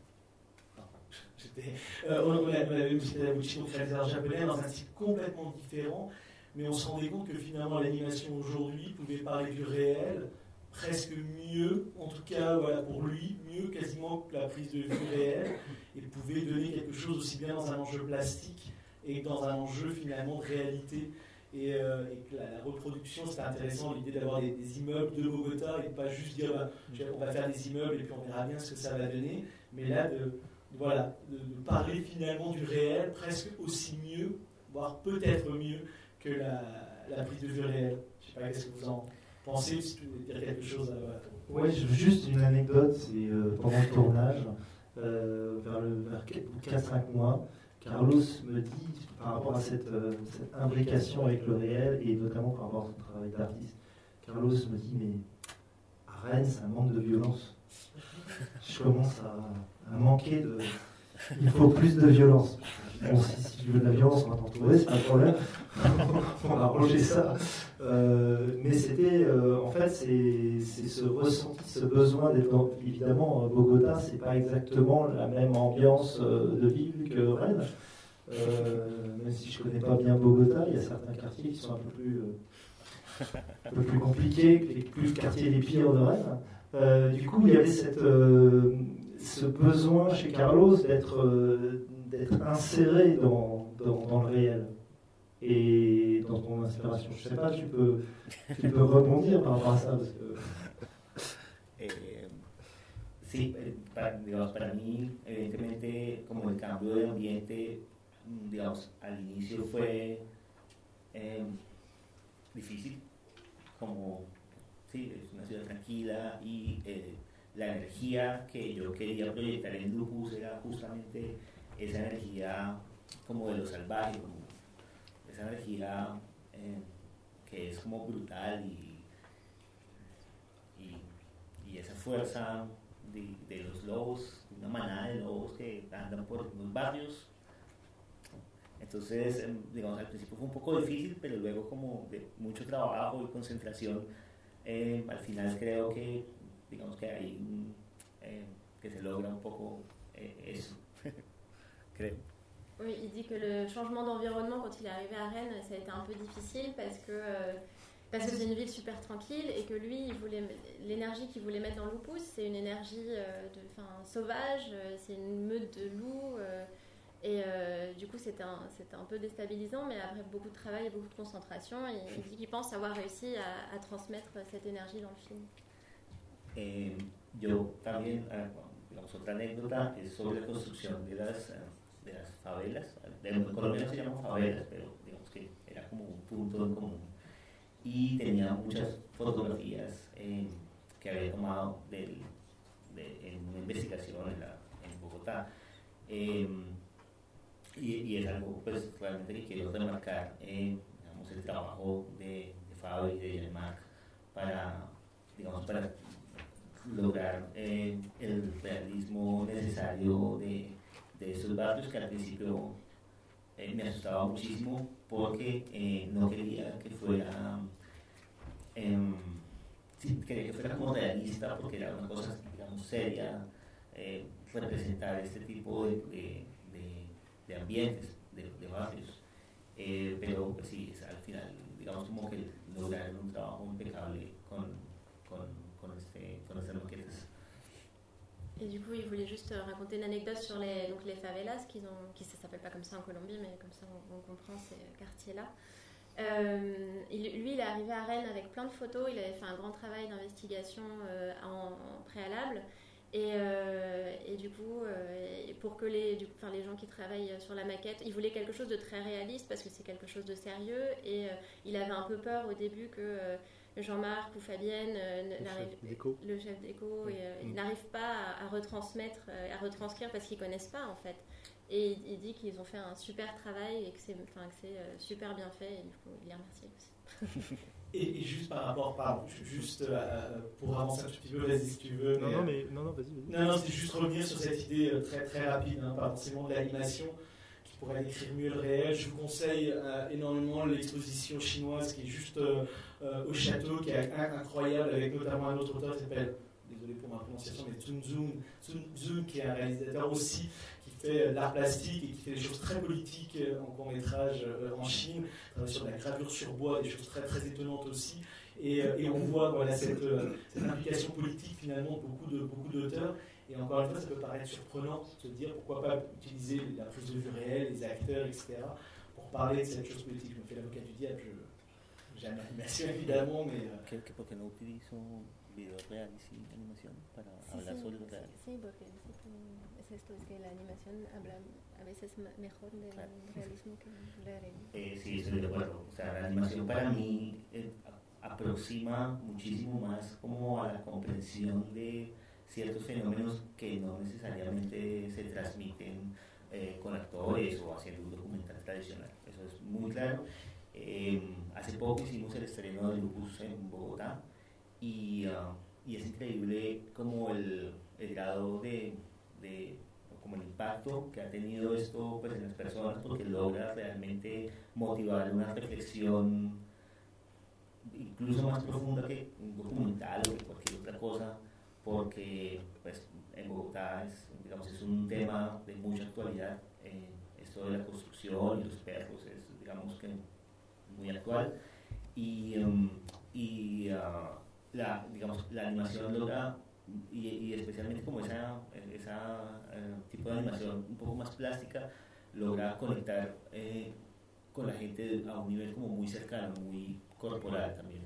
Speaker 2: Euh, on avait M. Kadabuchi, donc réalisateur japonais, dans un style complètement différent, mais on se rendait compte que finalement l'animation aujourd'hui pouvait parler du réel presque mieux, en tout cas voilà, pour lui, mieux quasiment que la prise de vue réelle, et pouvait donner quelque chose aussi bien dans un enjeu plastique et dans un enjeu finalement de réalité. Et, euh, et que la, la reproduction, c'était intéressant, l'idée d'avoir des, des immeubles de Bogota et de pas juste dire bah, on va faire des immeubles et puis on verra bien ce que ça va donner, mais là de, de, voilà, de, de parler finalement du réel presque aussi mieux, voire peut-être mieux que la, la prise de vue réelle. Je sais pas, qu'est-ce que vous en pensez, si tu veux dire quelque chose à voilà.
Speaker 5: Oui, juste une anecdote, c'est euh, pendant le tournage, euh, vers, le, vers quatre cinq mois, Carlos me dit, par rapport à cette, euh, cette imbrication avec le réel, et notamment par rapport à son travail d'artiste, Carlos me dit, mais à Rennes, ça manque de violence. Je commence à, à manquer de... Il faut plus de violence. Bon, si, si tu veux de la violence, on va t'en trouver, c'est pas le problème. On va arranger ça. Euh, mais c'était, euh, en fait, c'est, c'est ce ressenti, ce besoin d'être dans, évidemment, Bogota, c'est pas exactement la même ambiance de ville que Rennes. Euh, même si je connais pas bien Bogota, il y a certains quartiers qui sont un peu plus, euh, un peu plus compliqués que les plus quartiers les pires de Rennes. Euh, du coup, il y avait cette, euh, ce besoin chez Carlos d'être, euh, d'être inséré dans, dans, dans le réel. Et dans ton inspiration, je ne sais pas, tu peux, tu peux rebondir par rapport à ça parce que...
Speaker 6: eh, sí, para, digamos, para mí, evidentemente, como el cambio de ambiente, digamos, al inicio fue eh, difícil, como, sí, es una ciudad tranquila y eh, la energía que yo quería proyectar en Lupus era justamente esa energía como de lo salvaje, como esa energía eh, que es como brutal y, y, y esa fuerza de, de los lobos, una manada de lobos que andan por los barrios. Entonces, digamos, al principio fue un poco difícil, pero luego como de mucho trabajo y concentración, eh, al final creo que, digamos que hay eh, que se logra un poco eh, eso, creo.
Speaker 4: Oui, il dit que le changement d'environnement quand il est arrivé à Rennes, ça a été un peu difficile parce que euh, parce que c'est une ville super tranquille et que lui, il voulait l'énergie qu'il voulait mettre dans Lupus, c'est une énergie euh, de, enfin, sauvage, euh, c'est une meute de loups euh, et euh, du coup c'était un, c'était un peu déstabilisant, mais après beaucoup de travail et beaucoup de concentration, il, il dit qu'il pense avoir réussi à, à transmettre cette énergie dans le film.
Speaker 6: Eh, yo también, eh, digamos, otra anécdota es sobre la construcción de las, eh, de las favelas. En Colombia no se llaman favelas, pero digamos que era como un punto en común. Y tenía muchas fotografías eh, que había tomado del, de, en una investigación en, la, en Bogotá. Eh, y, y es algo pues, realmente que quiero remarcar, eh, digamos, el trabajo de, de Fabi y de Jean-Marc para, digamos, para lograr eh, el realismo necesario de, de esos barrios que al principio eh, me asustaba muchísimo porque eh, no quería que fuera eh, sí, quería que fuera como realista porque era una cosa, digamos, seria eh, representar este tipo de, de, de, de ambientes, de, de barrios, eh, pero pues sí, es, al final digamos como que lograr un trabajo impecable con, con Con, este, con estas maquettes.
Speaker 4: Et du coup, il voulait juste raconter une anecdote sur les, donc les favelas, qu'ils ont, qui ne s'appellent pas comme ça en Colombie, mais comme ça on, on comprend ces quartiers-là. Euh, il, lui, il est arrivé à Rennes avec plein de photos, il avait fait un grand travail d'investigation euh, en, en préalable. Et, euh, et du coup, euh, pour que les, du, enfin, les gens qui travaillent sur la maquette, il voulait quelque chose de très réaliste parce que c'est quelque chose de sérieux. Et euh, il avait un peu peur au début que euh, Jean-Marc ou Fabienne, euh, le chef d'éco, oui. euh, mmh. n'arrive pas à, à retransmettre, euh, à retranscrire parce qu'ils ne connaissent pas en fait. Et il, il dit qu'ils ont fait un super travail et que c'est, enfin, que c'est euh, super bien fait. Et du coup, il les remercie aussi.
Speaker 2: Et, et juste par rapport, pardon, juste euh, pour avancer un petit peu, vas-y si tu veux.
Speaker 7: Non,
Speaker 2: mais,
Speaker 7: non, mais non, non, vas-y, vas-y.
Speaker 2: Non, non, c'est juste revenir sur cette idée euh, très très rapide, hein, pas forcément de l'animation, qui pourrait décrire mieux le réel. Je vous conseille euh, énormément l'exposition chinoise qui est juste euh, euh, au château, qui est incroyable, avec notamment un autre auteur qui s'appelle, désolé pour ma prononciation, mais Sun Zun, Sun Zun, qui est un réalisateur aussi, qui fait de l'art plastique et qui fait des choses très politiques en court-métrage en Chine, sur de la gravure sur bois, des choses très très étonnantes aussi. Et, et on voit voilà, cette, cette implication politique finalement de beaucoup, de, beaucoup d'auteurs. Et encore une fois, ça peut paraître surprenant de se dire pourquoi pas utiliser la prise de vue réelle, les acteurs, et cetera, pour parler de cette chose politique. Je me fais l'avocat du diable, je j'aime l'animation évidemment, mais...
Speaker 6: ¿Por qué, por qué no utilizo videos reales y animación para
Speaker 4: sí,
Speaker 6: hablar
Speaker 4: sí,
Speaker 6: sobre lo real?
Speaker 4: Sí, porque es esto, es que la animación habla a veces mejor del claro. realismo que la realidad.
Speaker 6: Eh, sí, estoy de acuerdo. O sea, la animación para mí eh, aproxima muchísimo más como a la comprensión de ciertos fenómenos que no necesariamente se transmiten eh, con actores o haciendo un documental tradicional. Eso es muy claro. Eh, hace poco hicimos el estreno de Lupus en Bogotá y, uh, y es increíble como el, el grado de, de como el impacto que ha tenido esto pues, en las personas porque logra realmente motivar una reflexión incluso más profunda que un documental o que cualquier otra cosa porque pues, en Bogotá es, digamos, es un tema de mucha actualidad, eh, esto de la construcción y los perros es digamos que muy actual y, um, y uh, la, digamos, la animación logra y, y especialmente como esa, esa uh, tipo de animación un poco más plástica logra conectar eh, con la gente a un nivel como muy cercano, muy corporal también.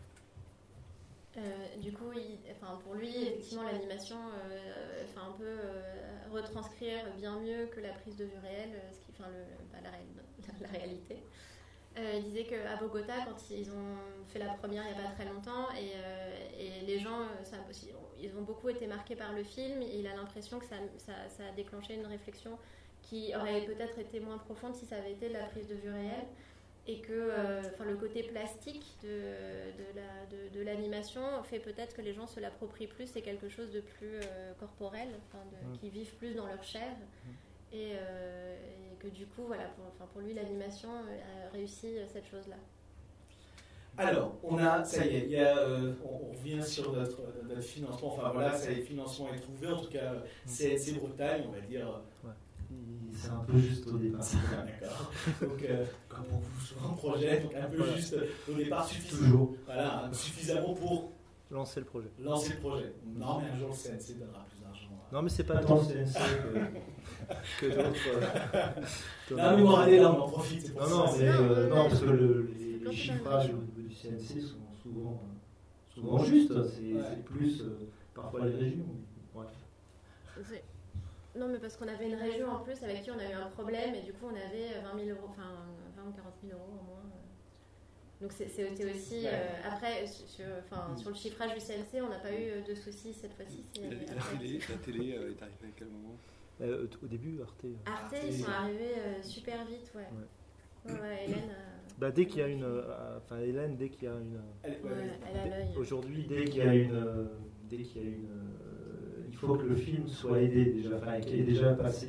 Speaker 4: Euh, du coup, il, enfin, pour lui, effectivement, l'animation euh, fait un peu euh, retranscrire bien mieux que la prise de vue réelle, ce qui, enfin, le, bah, la, réelle, la réalité. Euh, il disait qu'à Bogota, quand ils ont fait la première il n'y a pas très longtemps, et, euh, et les gens, ça, ils ont beaucoup été marqués par le film, et il a l'impression que ça, ça, ça a déclenché une réflexion qui aurait peut-être été moins profonde si ça avait été de la prise de vue réelle, et que euh, le côté plastique de, de, la, de, de l'animation fait peut-être que les gens se l'approprient plus, c'est quelque chose de plus euh, corporel, de, mmh. qui vivent plus dans leur chair. Mmh. Et, euh, et que du coup, voilà, pour, enfin, pour lui, l'animation a réussi cette chose-là.
Speaker 2: Alors, on a, ça y est, il y a, euh, on, on revient sur notre, notre financement. Enfin voilà, ça y est, le financement est trouvé. En tout cas, c'est, c'est Bretagne, on va dire.
Speaker 5: Ouais. C'est un peu juste au départ.
Speaker 2: D'accord. Donc, euh, comme beaucoup souvent projet, donc un peu voilà. juste au départ suffisant.
Speaker 5: Toujours.
Speaker 2: Voilà, suffisamment pour
Speaker 7: lancer le projet.
Speaker 2: Lancer le projet. Non, mais un jour le C N C donnera plus d'argent.
Speaker 7: Non, mais c'est pas tant le C N C que, que d'autres.
Speaker 2: Non, mais Moradé, là, on en profite. C'est pour
Speaker 5: non,
Speaker 2: ça,
Speaker 5: non, mais, euh, non, parce que le, les, les chiffrages au niveau du C N C sont souvent, souvent juste, c'est
Speaker 2: Ouais.
Speaker 5: c'est plus euh, parfois les régions. Bref.
Speaker 4: C'est- Non, mais parce qu'on avait une région en plus avec qui on a eu un problème et du coup on avait vingt mille euros, enfin vingt ou quarante mille euros en moins. Donc c'est c'est aussi. aussi euh, après, sur, enfin, sur le chiffrage du C N C, on n'a pas eu de soucis cette fois-ci. c'est-
Speaker 3: La, la
Speaker 4: après-
Speaker 3: télé, la télé euh, est arrivée à quel moment?
Speaker 7: Euh, au début, Arte. euh.
Speaker 4: Arte,
Speaker 2: Arte,
Speaker 4: ils sont
Speaker 2: ouais.
Speaker 4: arrivés euh, super vite, ouais.
Speaker 7: Ouais.
Speaker 4: Ouais, ouais, Hélène. euh,
Speaker 7: Bah, dès qu'il y a une. euh, Enfin, Hélène, dès qu'il y a une.
Speaker 2: Elle, ouais,
Speaker 4: ouais,
Speaker 2: ouais.
Speaker 4: elle a l'œil.
Speaker 7: Aujourd'hui,
Speaker 5: Dès qu'il y a une, euh, dès qu'il y a une, euh, il faut que le film soit aidé déjà, enfin, qu'il ait déjà passé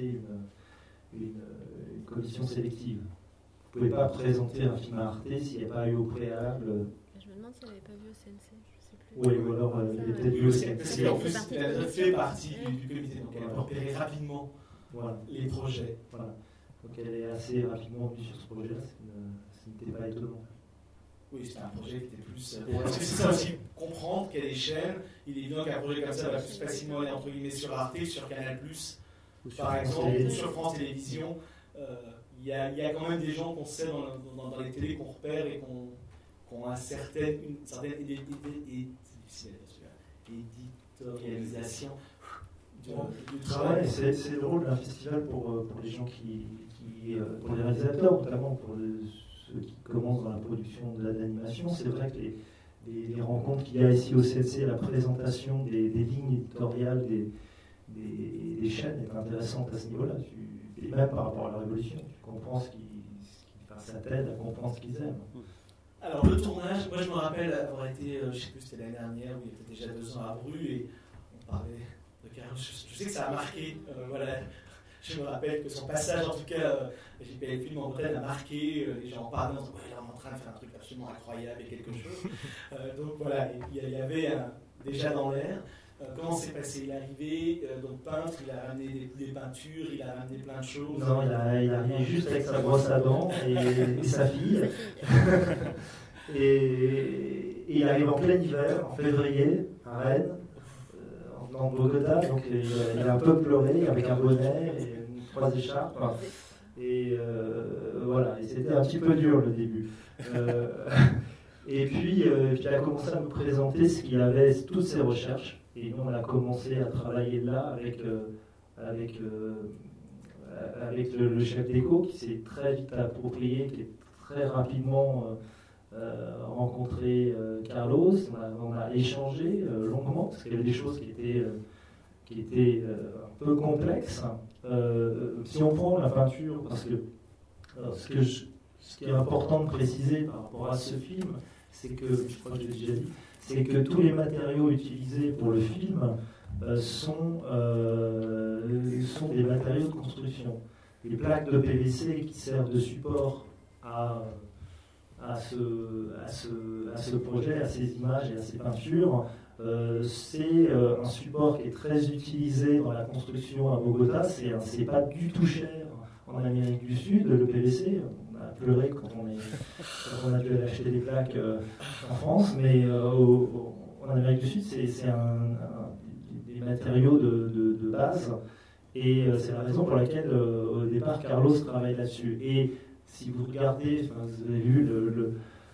Speaker 5: une, une, une commission sélective. Vous ne pouvez pas présenter un film à Arte s'il n'y a pas eu au préalable.
Speaker 4: Je me demande si elle n'avait pas vu au C N C, je sais plus.
Speaker 5: Oui, ou alors euh, il est peut-être vu au C N
Speaker 2: Parce
Speaker 5: C.
Speaker 2: qu'en
Speaker 4: fait
Speaker 2: plus,
Speaker 4: partie
Speaker 2: elle
Speaker 4: de
Speaker 2: a
Speaker 4: la
Speaker 2: fait partie du, du comité, donc elle a
Speaker 5: Voilà.
Speaker 2: repéré rapidement
Speaker 5: Voilà.
Speaker 2: les projets.
Speaker 5: Voilà. Donc elle est assez rapidement venue sur ce projet-là, ce qui ne- ce n'était pas étonnant.
Speaker 2: Oui, c'était un projet qui était plus. euh, Parce que c'est ça aussi, comprendre quelle est chaîne. Il est évident qu'un projet comme ça va plus facilement aller entre guillemets sur Arte, sur Canal plus,
Speaker 7: ou sur
Speaker 2: par
Speaker 7: France
Speaker 2: exemple,
Speaker 7: Télé.
Speaker 2: ou sur France Télévisions. Euh, Il y, a, il y a quand même des gens qu'on sait dans, dans, dans les télés qu'on repère et qu'on qu'on a un certain, une certaine édi- édi- édi- c'est difficile à dire celui-là, éditorialisation du, du travail.
Speaker 5: Ouais, c'est c'est le rôle d'un festival pour, euh, pour les gens qui, qui euh, pour les réalisateurs, notamment pour le- ceux qui commencent dans la production de l'animation. C'est vrai que les, les, les rencontres qu'il y a ici au C N C, la présentation des, des lignes éditoriales des, des, des chaînes est intéressante à ce niveau-là. Tu- Et même par rapport à la Révolution, tu comprends ce qui, ce qui enfin, ça t'aide à comprendre ce qu'ils aiment.
Speaker 2: Alors le tournage, moi je me rappelle avoir été, euh, je sais plus si c'était l'année dernière ou il y a peut-être déjà deux ans à Bru et on parlait de Carlos. Je, je sais que ça a marqué, euh, voilà. Je me rappelle que son passage, en tout cas, euh, j'ai payé le film en Bretagne, a marqué. Euh, les gens en parlaient, en disant ouais, là on est en train de faire un truc absolument incroyable et quelque chose. Euh, donc voilà, il y, y avait un, déjà dans l'air. Euh, comment c'est passé? Il est arrivé, euh, donc peintre, il a ramené des, des peintures, il a ramené plein de choses.
Speaker 5: Non, il a, il a arrivé juste avec sa brosse à dents et, et sa fille. Et, et il arrive en plein hiver, en février, à Rennes, euh, dans Bogota, donc il a, il a un peu pleuré avec un bonnet et une, trois écharpes. Et euh, voilà, et c'était un petit peu dur le début. Euh, et puis, euh, puis il a commencé à nous présenter ce qu'il avait, toutes ses recherches. Et nous, on a commencé à travailler là avec, euh, avec, euh, avec le, le chef d'éco qui s'est très vite approprié, qui est très rapidement euh, euh, rencontré euh, Carlos. On a, on a échangé euh, longuement parce qu'il y avait des choses qui étaient, euh, qui étaient euh, un peu complexes. Euh, si on prend la peinture, parce que, alors, ce, que je, ce qui est important de préciser par rapport à ce film, c'est que, je crois que je l'ai déjà dit, c'est que tous les matériaux utilisés pour le film euh, sont, euh, sont des matériaux de construction. Les plaques de P V C qui servent de support à, à, ce, à, ce, à ce projet, à ces images et à ces peintures, euh, c'est euh, un support qui est très utilisé dans la construction à Bogota. C'est, c'est pas du tout cher en Amérique du Sud, le P V C. On a pleuré quand on, est, quand on a dû aller acheter des plaques euh, en France, mais euh, au, au, en Amérique du Sud, c'est, c'est un, un, des matériaux de, de, de base. Et euh, c'est la raison pour laquelle, euh, au départ, Carlos travaille là-dessus. Et si vous regardez, enfin, vous avez vu le, le,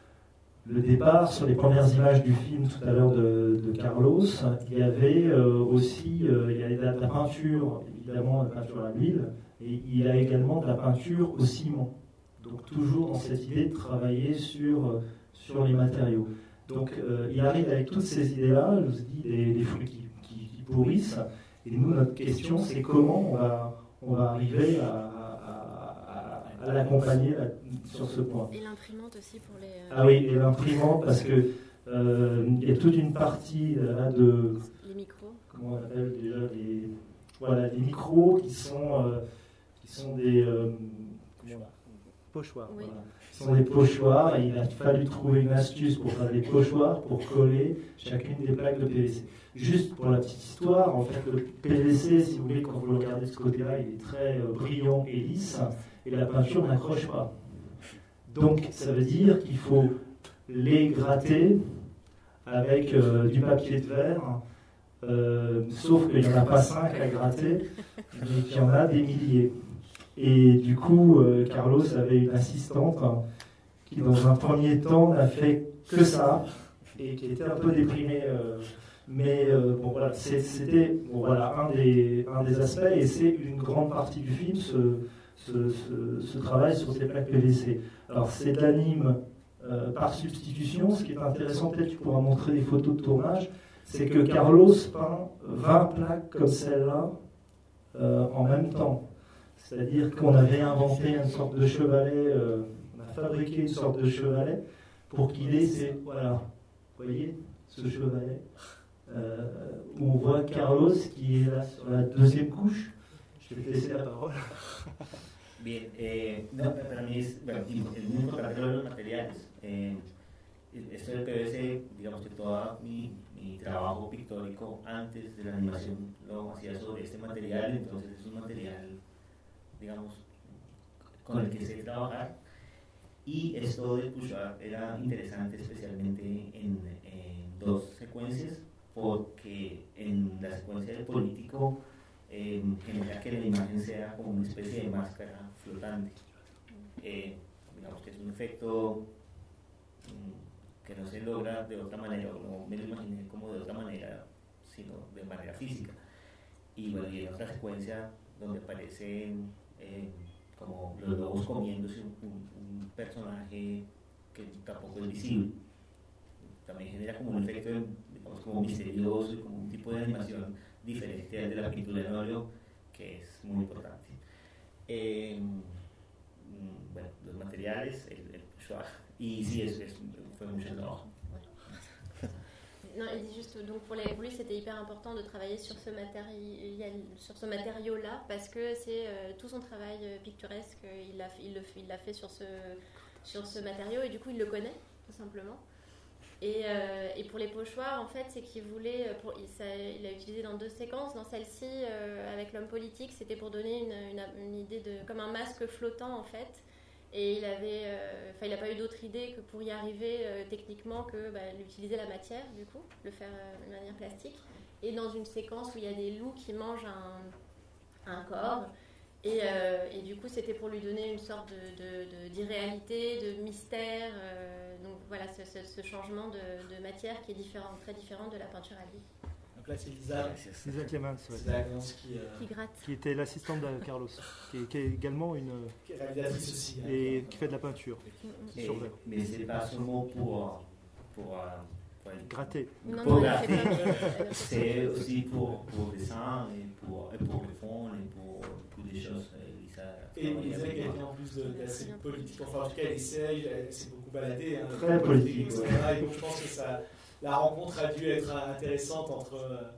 Speaker 5: le départ sur les premières images du film tout à l'heure de, de Carlos, il y avait euh, aussi euh, il y avait de la, de la peinture, évidemment, de la peinture à l'huile, et il y a également de la peinture au ciment. Donc toujours dans cette idée de travailler sur, euh, sur les matériaux. Donc euh, il arrive avec toutes ces idées-là, je vous dis, des, des fruits qui, qui, qui pourrissent. Et nous, notre question, c'est comment on va, on va arriver à, à, à, à l'accompagner là, sur ce point.
Speaker 4: Et l'imprimante aussi pour les... Euh,
Speaker 5: Ah oui, et l'imprimante, parce que euh, il y a toute une partie là, de...
Speaker 4: les micros.
Speaker 5: Comment on appelle déjà les, voilà, les micros qui sont, euh, qui sont des... Euh, comment,
Speaker 7: Pochoir.
Speaker 4: Oui.
Speaker 5: voilà. Ce sont des pochoirs, et il a fallu trouver une astuce pour faire des pochoirs pour coller chacune des plaques de P V C. Juste pour la petite histoire, en fait, le P V C, si vous voulez, quand vous le regardez de ce côté-là, il est très euh, brillant et lisse, et la peinture n'accroche pas. Donc, ça veut dire qu'il faut les gratter avec euh, du papier de verre, euh, sauf qu'il n'y en a pas cinq à gratter, mais qu'il y en a des milliers. Et du coup, euh, Carlos avait une assistante hein, qui, dans un premier temps, n'a fait que ça. et qui était un peu déprimé. Euh, mais euh, bon, voilà, c'était bon, voilà, un, des, un des aspects, et c'est une grande partie du film, ce, ce, ce, ce travail sur ces plaques P V C. Alors, c'est de l'anime euh, par substitution. Ce qui est intéressant, peut-être tu pourras montrer des photos de tournage, c'est que Carlos peint vingt plaques comme celle-là euh, en même temps. C'est-à-dire qu'on avait inventé une sorte de chevalet, euh, on a fabriqué une sorte de chevalet pour qu'il ait ces... Voilà, vous voyez, ce chevalet, euh, où on voit Carlos qui est là sur la deuxième couche. Je vais te laisser la parole.
Speaker 6: Bien, eh, no, para mí es, bueno, el muy importante de los materiales. Eh, esto del P V C, digamos que todo mi, mi trabajo pictórico antes de la animación lo hacía sobre este material, entonces es un material, digamos, con el que sé trabajar. Y esto del push art era interesante especialmente en, en dos secuencias, porque en la secuencia del político eh, genera que la imagen sea como una especie de máscara flotante. Eh, digamos que es un efecto mm, que no se logra de otra manera, o no me lo imaginé como de otra manera, sino de manera física. Y bueno, y en otra secuencia donde aparecen eh, como los lobos comiéndose un, un, un personaje que tampoco es visible, también genera como un efecto, digamos, como misterioso y como un tipo de animación diferente al de la pintura en óleo, que es muy importante. Eh, bueno, los materiales, el, el swag, y sí, es, es, fue mucho trabajo.
Speaker 4: Non, il dit juste, donc pour, les, pour lui c'était hyper important de travailler sur ce matériel, sur ce matériau-là, parce que c'est euh, tout son travail euh, picturesque, il l'a il il l'a fait sur ce, sur ce matériau, et du coup il le connaît, tout simplement. Et, euh, et pour les pochoirs, en fait, c'est qu'il voulait, pour, il, ça, il a utilisé dans deux séquences. Dans celle-ci, euh, avec l'homme politique, c'était pour donner une, une, une idée de, comme un masque flottant, en fait. Et il avait, enfin, euh, il n'a pas eu d'autre idée que pour y arriver euh, techniquement que bah, d'utiliser la matière, du coup, le faire euh, de manière plastique. Et dans une séquence où il y a des loups qui mangent un, un corps. Et, euh, et du coup, c'était pour lui donner une sorte de, de, de, d'irréalité, de mystère. Euh, donc voilà, ce, ce, ce changement de, de matière qui est différent, très différent de la peinture à l'huile.
Speaker 2: Donc là, c'est Lisa,
Speaker 5: Lisa Clemens, ouais.
Speaker 2: Lisa Clemens qui, euh,
Speaker 4: qui gratte.
Speaker 5: Qui était l'assistante de Carlos, qui est, qui est également une...
Speaker 2: Qui est réalisatrice aussi.
Speaker 5: Et
Speaker 2: hein,
Speaker 5: qui fait de la peinture.
Speaker 6: Et, mais c'est pas seulement pour... pour, pour
Speaker 5: gratter.
Speaker 4: Non,
Speaker 6: pour
Speaker 4: non,
Speaker 6: gratter. C'est aussi pour, pour le dessin, et pour, et pour le fond, et pour, pour des choses. Lisa,
Speaker 2: et Lisa qui a été en plus d'assez politique. Enfin, en tout cas, elle essaye, elle s'est beaucoup baladée. Hein,
Speaker 5: Très politique.
Speaker 2: et cetera. Et donc, je pense que ça, la rencontre a dû être intéressante entre,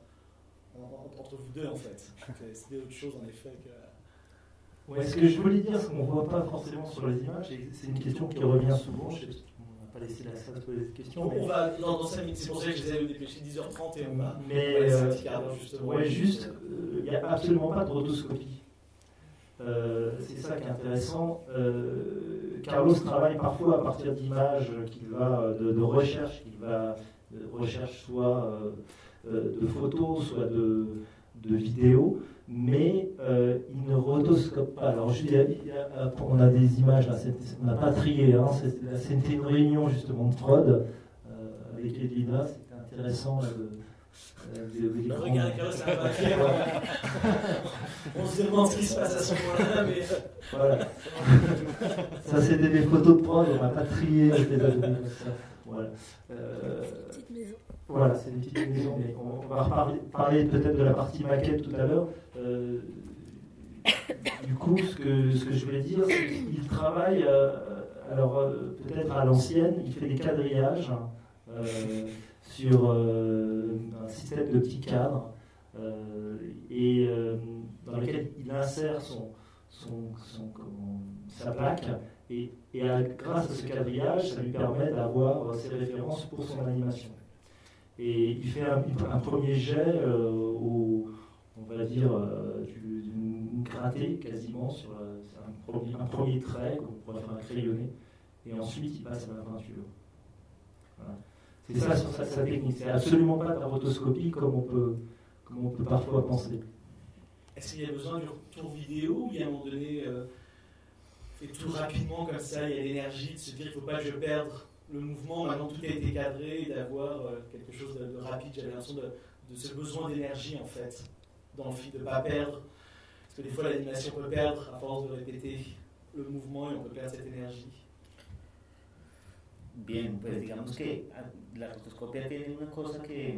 Speaker 2: entre, entre vous deux, en fait. C'était autre chose, en effet, que...
Speaker 5: Ouais, ce que je voulais dire, ce qu'on ne voit pas forcément sur les images, et c'est une question qui revient souvent. Je sais, on n'a pas laissé la salle poser cette question.
Speaker 2: Donc
Speaker 5: mais...
Speaker 2: on va dans, dans cinq minutes, c'est pour ça que je les avais dépêchés dix heures trente et on va.
Speaker 5: Mais,
Speaker 2: on va
Speaker 5: euh,
Speaker 2: justement.
Speaker 5: ouais, juste, il n'y a absolument pas de rotoscopie. Euh, c'est ça qui est intéressant. Euh, Carlos travaille parfois à partir d'images qu'il va, de, de recherche, qu'il va, de recherche soit euh, de photos, soit de, de vidéos. Mais euh, il ne rotoscope pas. Alors, je, il y a, il y a, on a des images, là, on n'a pas trié, hein, c'était une réunion justement de prod euh, avec Edwina, c'était intéressant. Là, de, de, de, de
Speaker 2: Regarde, Carlos, ça va pas. On se demande ce qui se passe à ce moment-là, mais.
Speaker 5: Voilà. Ça, c'était des photos de prod, on n'a pas trié, c'était comme ça. Voilà. Euh,
Speaker 4: Petite maison.
Speaker 5: Voilà, c'est une petite maison, mais on, on va reparler, parler peut-être de la partie maquette tout à l'heure. Euh, du coup, ce que, ce que je voulais dire, c'est qu'il travaille, euh, alors euh, peut-être à l'ancienne, il fait des quadrillages euh, sur euh, un système de petits cadres euh, et euh, dans lequel il insère son, son, son, comment, sa plaque. Et, et à, grâce à ce quadrillage, ça lui permet d'avoir ses références pour son animation. Et il fait un, un premier jet euh, au, on va dire, euh, d'une grattée quasiment sur euh, un, premier, un premier trait qu'on pourrait faire un crayonné, et ensuite il passe à la peinture. Voilà. C'est ça sur sa, sa technique. C'est absolument pas de la rotoscopie comme on peut, comme on peut parfois penser.
Speaker 2: Est-ce qu'il y a besoin du retour vidéo ou il y a un moment donné, euh, fait tout rapidement comme ça, il y a l'énergie de se dire qu'il ne faut pas que je perde le mouvement, maintenant tout a été cadré, d'avoir euh, quelque chose de, de rapide. J'avais l'impression de, de ce besoin d'énergie en fait, dans le film, de ne pas perdre. Parce que des fois l'animation peut perdre à force de répéter le mouvement et on peut perdre cette énergie.
Speaker 6: Bien, pues digamos que la rotoscopia tiene una cosa que,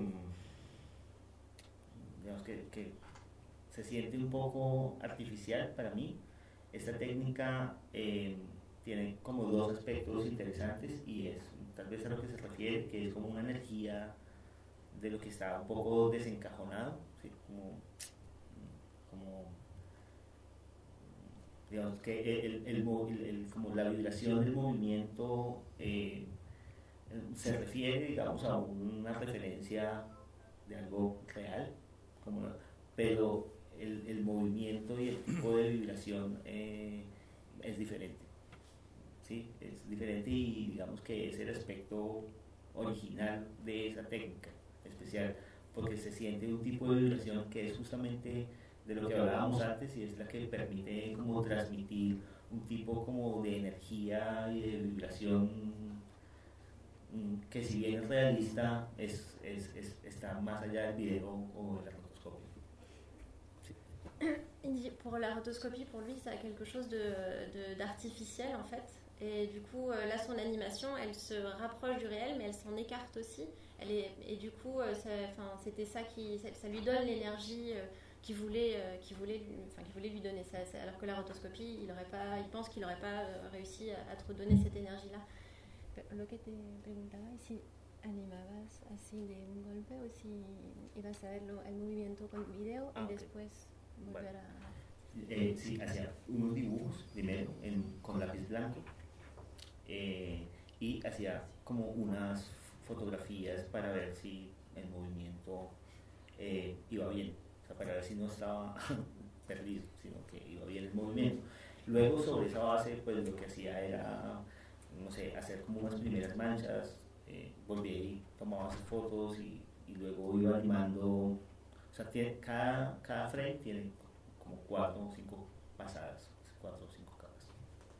Speaker 6: digamos que, que se siente un poco artificial para mí. Esta técnica eh, tiene como dos aspectos interesantes y es tal vez a lo que se refiere, que es como una energía de lo que está un poco desencajonado, ¿sí? como, como digamos que el, el, el, el, como la vibración del movimiento eh, se refiere, digamos, a una referencia de algo real, como, pero el, el movimiento y el tipo de vibración eh, es diferente, ¿sí? Es diferente y digamos que es el aspecto original de esa técnica especial, porque se siente un tipo de vibración que es justamente de lo que hablábamos antes y es la que permite como transmitir un tipo como de energía y de vibración que si bien es realista es, es, es, está más allá del video o de la rotoscopie.
Speaker 4: Sí. Pour la rotoscopie, pour lui, ça a quelque chose de, de, d'artificiel en fait. Et du coup, là, son animation, elle se rapproche du réel, mais elle s'en écarte aussi. Elle est, et du coup, ça, c'était ça qui, ça, ça lui donne l'énergie qu'il voulait, qu'il voulait, enfin, qu'il voulait lui donner. Ça, alors que la rotoscopie, il, aurait pas, il pense qu'il n'aurait pas réussi à, à te redonner cette énergie-là. Lo que te preguntaba es si animabas así de un golpe o si ibas a ver el movimiento con video ah, y okay. después volver
Speaker 6: bueno. a... Eh, sí, hacía unos dibujos primero en, con lápiz blanco eh, y hacía como unas fotografías para ver si el movimiento eh, iba bien, o sea, para ver si no estaba perdido, sino que iba bien el movimiento. Luego sobre esa base pues lo que hacía era, no sé, hacer como unas primeras manchas, eh, volvía y tomaba esas fotos y, y luego iba animando, o sea, tiene, cada, cada frame tiene como cuatro o cinco pasadas, cuatro o cinco capas.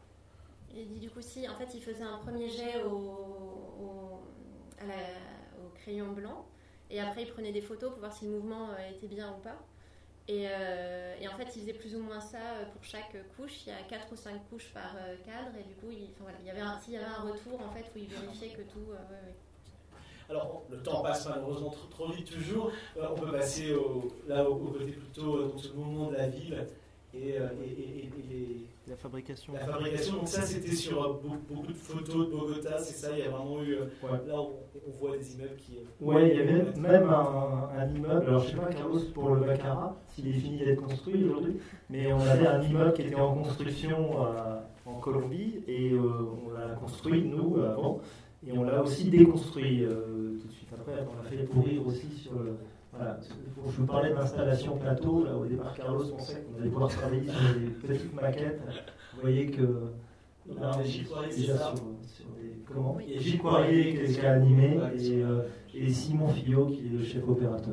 Speaker 4: Et du coup, si, en fait, il faisait un premier jet au, au, à la, au crayon blanc, et après il prenait des photos pour voir si le mouvement était bien ou pas. Et, euh, et en fait, il faisait plus ou moins ça pour chaque couche. Il y a quatre ou cinq couches par cadre, et du coup, il, enfin, voilà, il y avait un, s'il y avait un retour, en fait, où il vérifiait que tout. Euh, ouais, ouais.
Speaker 2: Alors, le temps passe malheureusement trop, trop vite toujours. Euh, on peut passer au, là au, au côté plutôt euh, donc ce mouvement de la ville et, euh, et, et, et les,
Speaker 7: la fabrication.
Speaker 2: La fabrication. Donc ça, c'était sur euh, beaucoup, beaucoup de photos de Bogota. C'est ça. Il y a vraiment eu. Euh, ouais. Là, on, on voit des immeubles qui. Euh,
Speaker 5: ouais, il y avait même un, un immeuble. Alors, je sais pas, Carlos, pour le Baccarat, s'il est fini d'être construit aujourd'hui, mais on avait un immeuble qui était en construction euh, en Colombie et euh, on l'a construit nous avant. Et on l'a aussi déconstruit euh, tout de suite après. On l'a fait pourrir aussi sur le. Voilà. Je vous parlais de l'installation plateau. Là, au départ, Carlos pensait qu'on allait pouvoir travailler sur des petites maquettes. Vous voyez que. Là, on est déjà sur, sur des. Comment Il y a Gilles Poirier qui a animé et, euh, et Simon Fillot qui est le chef opérateur.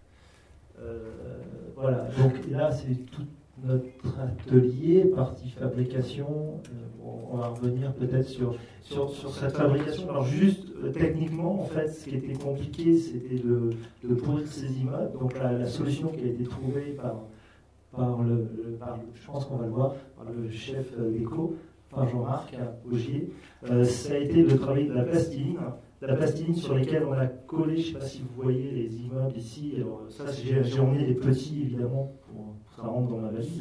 Speaker 5: Euh, voilà. Donc là, c'est tout notre atelier, partie fabrication. Euh, on va revenir peut-être sur, sur, sur cette fabrication. Alors juste euh, techniquement, en fait, ce qui était compliqué, c'était de, de pourrir ces immeubles. Donc la, la solution qui a été trouvée par, par, le, le, par je pense qu'on va le voir, par le chef d'éco, par Jean-Marc Augier, euh, ça a été de travailler de la plastiline. De la plastiline sur lesquelles on a collé, je ne sais pas si vous voyez les immeubles ici. Alors, ça, j'ai, j'ai emmené les petits, évidemment, pour que ça rentre dans ma valise.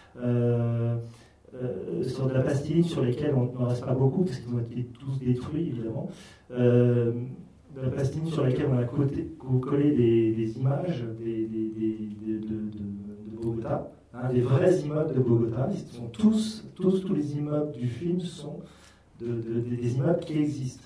Speaker 5: Euh, euh, sur de la plastiline sur lesquelles on n'en reste pas beaucoup, parce qu'ils ont été tous détruits, évidemment. Euh, de la plastiline sur lesquelles on a côté, collé des, des images des, des, des, de, de, de, de Bogota, hein, des vrais immeubles de Bogota. Ils sont tous, tous, tous les immeubles du film sont de, de, de, des immeubles qui existent.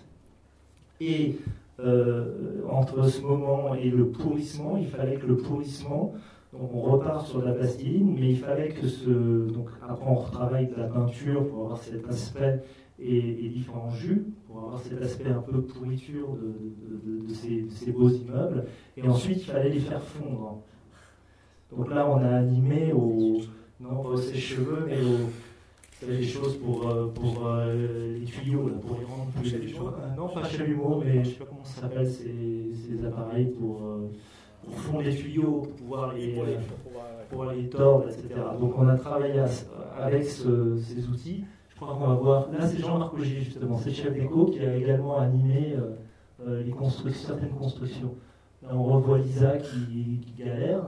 Speaker 5: Et euh, entre ce moment et le pourrissement, il fallait que le pourrissement, donc on repart sur de la plastiline, mais il fallait que ce, donc après on retravaille de la peinture pour avoir cet aspect et, et différents jus, pour avoir cet aspect un peu pourriture de, de, de, de, ces, de ces beaux immeubles, et ensuite il fallait les faire fondre. Donc là on a animé au, non pas aux sèche-cheveux, mais au fait des choses pour, euh, pour euh, les tuyaux, là, pour les rendre plus chalumeaux. Euh, non, pas chalumeaux, mais je sais pas comment ça s'appelle, ces, ces appareils pour, euh, pour fondre les tuyaux, pour pouvoir les,
Speaker 2: Pour les-
Speaker 5: euh,
Speaker 2: pour pouvoir, ouais.
Speaker 5: pour les tordre, et cetera. Donc on a travaillé à- avec ce- ces outils. Je crois qu'on va voir. Là, c'est Jean-Marc Augier, justement, c'est le chef d'éco qui a également animé euh, euh, les constructions, certaines constructions. Là, on revoit Lisa qui, qui galère.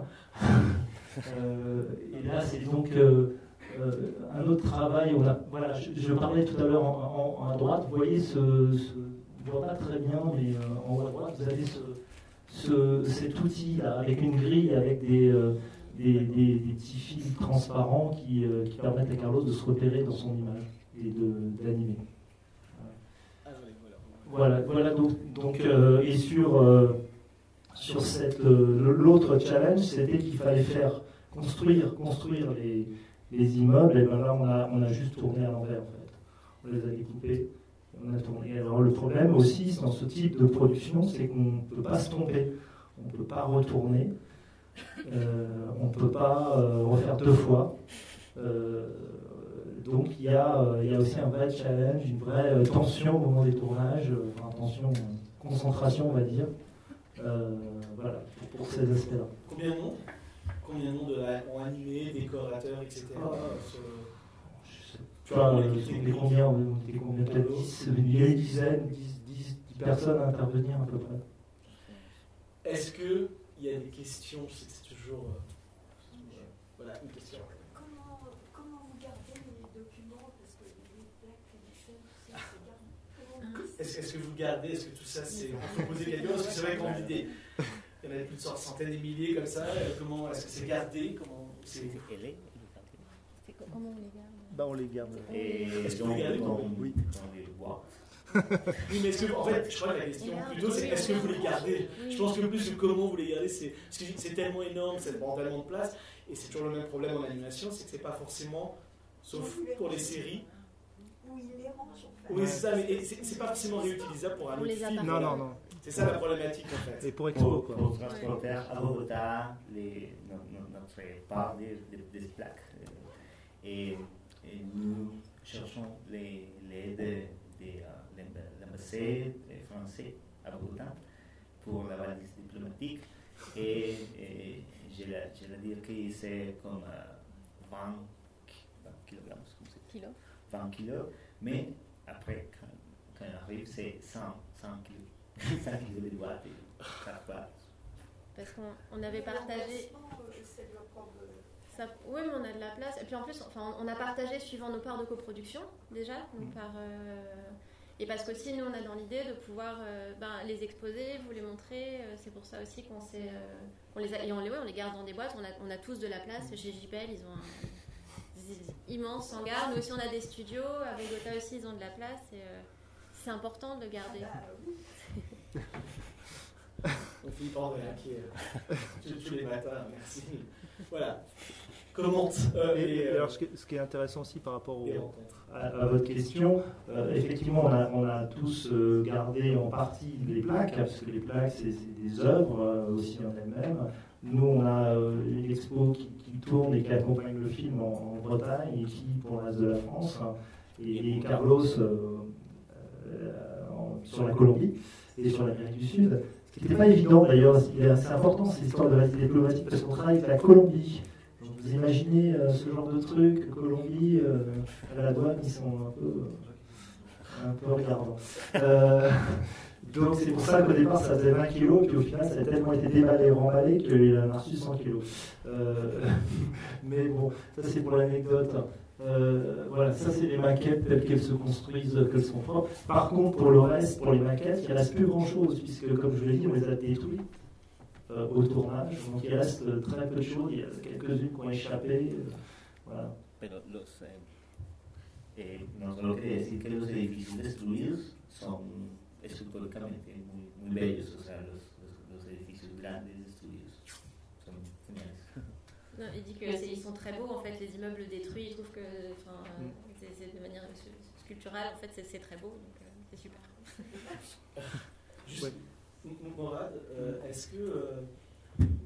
Speaker 5: Euh, et là, c'est donc euh, euh, un autre travail. On a, voilà, je, je parlais tout à l'heure en, en- à droite. Vous voyez ce, ce je ne vois pas très bien, mais euh, en haut à droite, vous avez ce, ce- cet outil-là avec une grille, avec des, euh, des, des- des petits fils transparents qui, euh, qui permettent à Carlos de se repérer dans son image et de- d'animer.
Speaker 2: Ah, voilà,
Speaker 5: Voilà,
Speaker 2: voilà.
Speaker 5: voilà donc, donc euh, et sur, euh, sur cette, euh, l'autre challenge, c'était qu'il fallait faire construire, construire les, les immeubles, et ben là on a, on a juste tourné à l'envers en fait. On les a découpés, on a tourné. Alors le problème aussi dans ce type de production, c'est qu'on ne peut pas se tromper, on ne peut pas retourner, euh, on ne peut pas euh, refaire deux fois. Euh, donc il y, a, euh, il y a aussi un vrai challenge, une vraie euh, tension au moment des tournages, euh, enfin tension, euh, concentration on va dire, euh, voilà, pour, pour ces aspects-là.
Speaker 2: Combien de monde Combien de monde ont animé, décorateurs, et cetera sur le-
Speaker 5: Tu vois, euh, on était combien, on était combien peut-être dix, il y a une dizaine, dix, dix, dix personnes à intervenir à peu près.
Speaker 2: Est-ce qu'il y a des questions? Je sais que c'est toujours... euh, voilà, une question.
Speaker 8: Comment, comment vous gardez les documents? Parce que les plaques, les chaînes, tout ça, c'est gardé. Comment vous-
Speaker 2: Est-ce est-ce que vous gardez? Est-ce que tout ça, c'est... On peut poser quelques parce que c'est vrai qu'on vit des... Il y en a plus de centaines de milliers comme ça. euh, Comment est-ce que c'est gardé? Comment c'est...
Speaker 6: Elle est,
Speaker 4: C'est co- comment on les garde?
Speaker 7: Bah, on les garde.
Speaker 6: et
Speaker 2: Est-ce que vous
Speaker 6: donc,
Speaker 2: regardez
Speaker 6: on,
Speaker 2: comment-
Speaker 7: Oui.
Speaker 6: on les voit.
Speaker 2: Oui, mais est-ce que, en fait, je crois que la question plutôt, c'est est-ce que vous les gardez? Je pense que plus que comment vous les gardez, c'est parce que c'est tellement énorme, ça prend tellement de place, et c'est toujours le même problème en animation, c'est que c'est pas forcément, sauf pour les séries.
Speaker 8: Où ils les rangent, en fait.
Speaker 2: Oui, c'est ça, mais et c'est c'est pas forcément réutilisable pour un
Speaker 4: On
Speaker 2: autre
Speaker 4: les
Speaker 2: film.
Speaker 4: appartient.
Speaker 7: Non, non, non.
Speaker 2: C'est ça la problématique en fait.
Speaker 7: Et pour Expo,
Speaker 6: Pour,
Speaker 7: quoi.
Speaker 6: pour transporter à Bogota les, no- no- notre part des, des, des plaques. euh, Et, et nous cherchons les- l'aide de, de, euh, l'ambassade française à Bogota pour la valise diplomatique. Et, et je vais je vais dire que c'est comme euh, vingt kilogrammes, comme c'est
Speaker 4: Kilo.
Speaker 6: vingt kilos, mais après, quand, quand on arrive, c'est cent, cent kilos. cent kilos de boîtes et quatre boîtes.
Speaker 4: Parce qu'on on avait partagé.
Speaker 8: L'emplacement, euh, c'est de leur propre-
Speaker 4: Ça, oui, mais on a de la place. Et puis en plus, enfin, on a partagé suivant nos parts de coproduction, déjà. Donc par, euh, et parce qu'aussi, nous, on a dans l'idée de pouvoir euh, ben, les exposer, vous les montrer. Euh, c'est pour ça aussi qu'on s'est, euh, on les a, et on les, ouais, on les garde dans des boîtes. On a, on a tous de la place. Chez J P L, ils ont un immense hangar. Nous aussi, on a des studios. À Bogota aussi, ils ont de la place. Et euh, c'est important de le garder.
Speaker 8: Ah, oui.
Speaker 2: On finit par en réinquiéter tous, tous les matins, merci. Voilà. Commente. Euh,
Speaker 7: Et,
Speaker 2: et,
Speaker 7: et
Speaker 2: euh,
Speaker 7: alors, ce qui, est, ce qui est intéressant aussi par rapport au.
Speaker 2: les rencontres.
Speaker 5: À, à votre question, euh, effectivement, on a, on a tous euh, gardé en partie les plaques, hein, parce que les plaques, c'est c'est des œuvres euh, aussi en elles-mêmes. Nous, on a euh, une expo qui, qui tourne et qui accompagne le film en, en Bretagne et qui pour le reste de la France. Hein, et, et Carlos euh, euh, en- sur la Colombie et sur l'Amérique du Sud. Ce qui n'était pas évident d'ailleurs, c'est c'est important cette histoire de valise diplomatique parce qu'on travaille avec la Colombie. Donc, vous imaginez euh, ce genre de truc, Colombie, euh, à la douane, ils sont un peu, euh, un peu regardants. Euh, donc c'est pour ça qu'au départ ça faisait vingt kilos, puis au final ça a tellement été déballé et remballé qu'il en a reçu cent kilos. Euh, mais bon, ça c'est pour l'anecdote. Euh, voilà, ça c'est les maquettes telles qu'elles se construisent, qu'elles sont propres. Par contre, pour le reste, pour les maquettes, il ne reste plus grand chose, puisque comme je l'ai dit, on les a détruites euh, au tournage. Donc il reste euh, très peu de choses, il y a quelques-unes qui ont échappé. Euh, voilà.
Speaker 6: Pero los, eh, eh, no solo quiere decir que los edificios destruidos son estructuralmente muy, muy bellos, o sea, los, los, los edificios grandes destruidos son geniales.
Speaker 4: Non, il dit qu'ils sont très beaux, en fait, les immeubles détruits. Il trouve que, enfin, euh, c'est c'est de manière sculpturale, en fait, c'est c'est très beau, donc euh, c'est super.
Speaker 2: Juste,
Speaker 7: Ouais.
Speaker 2: M- Morad, euh, est-ce que. Euh,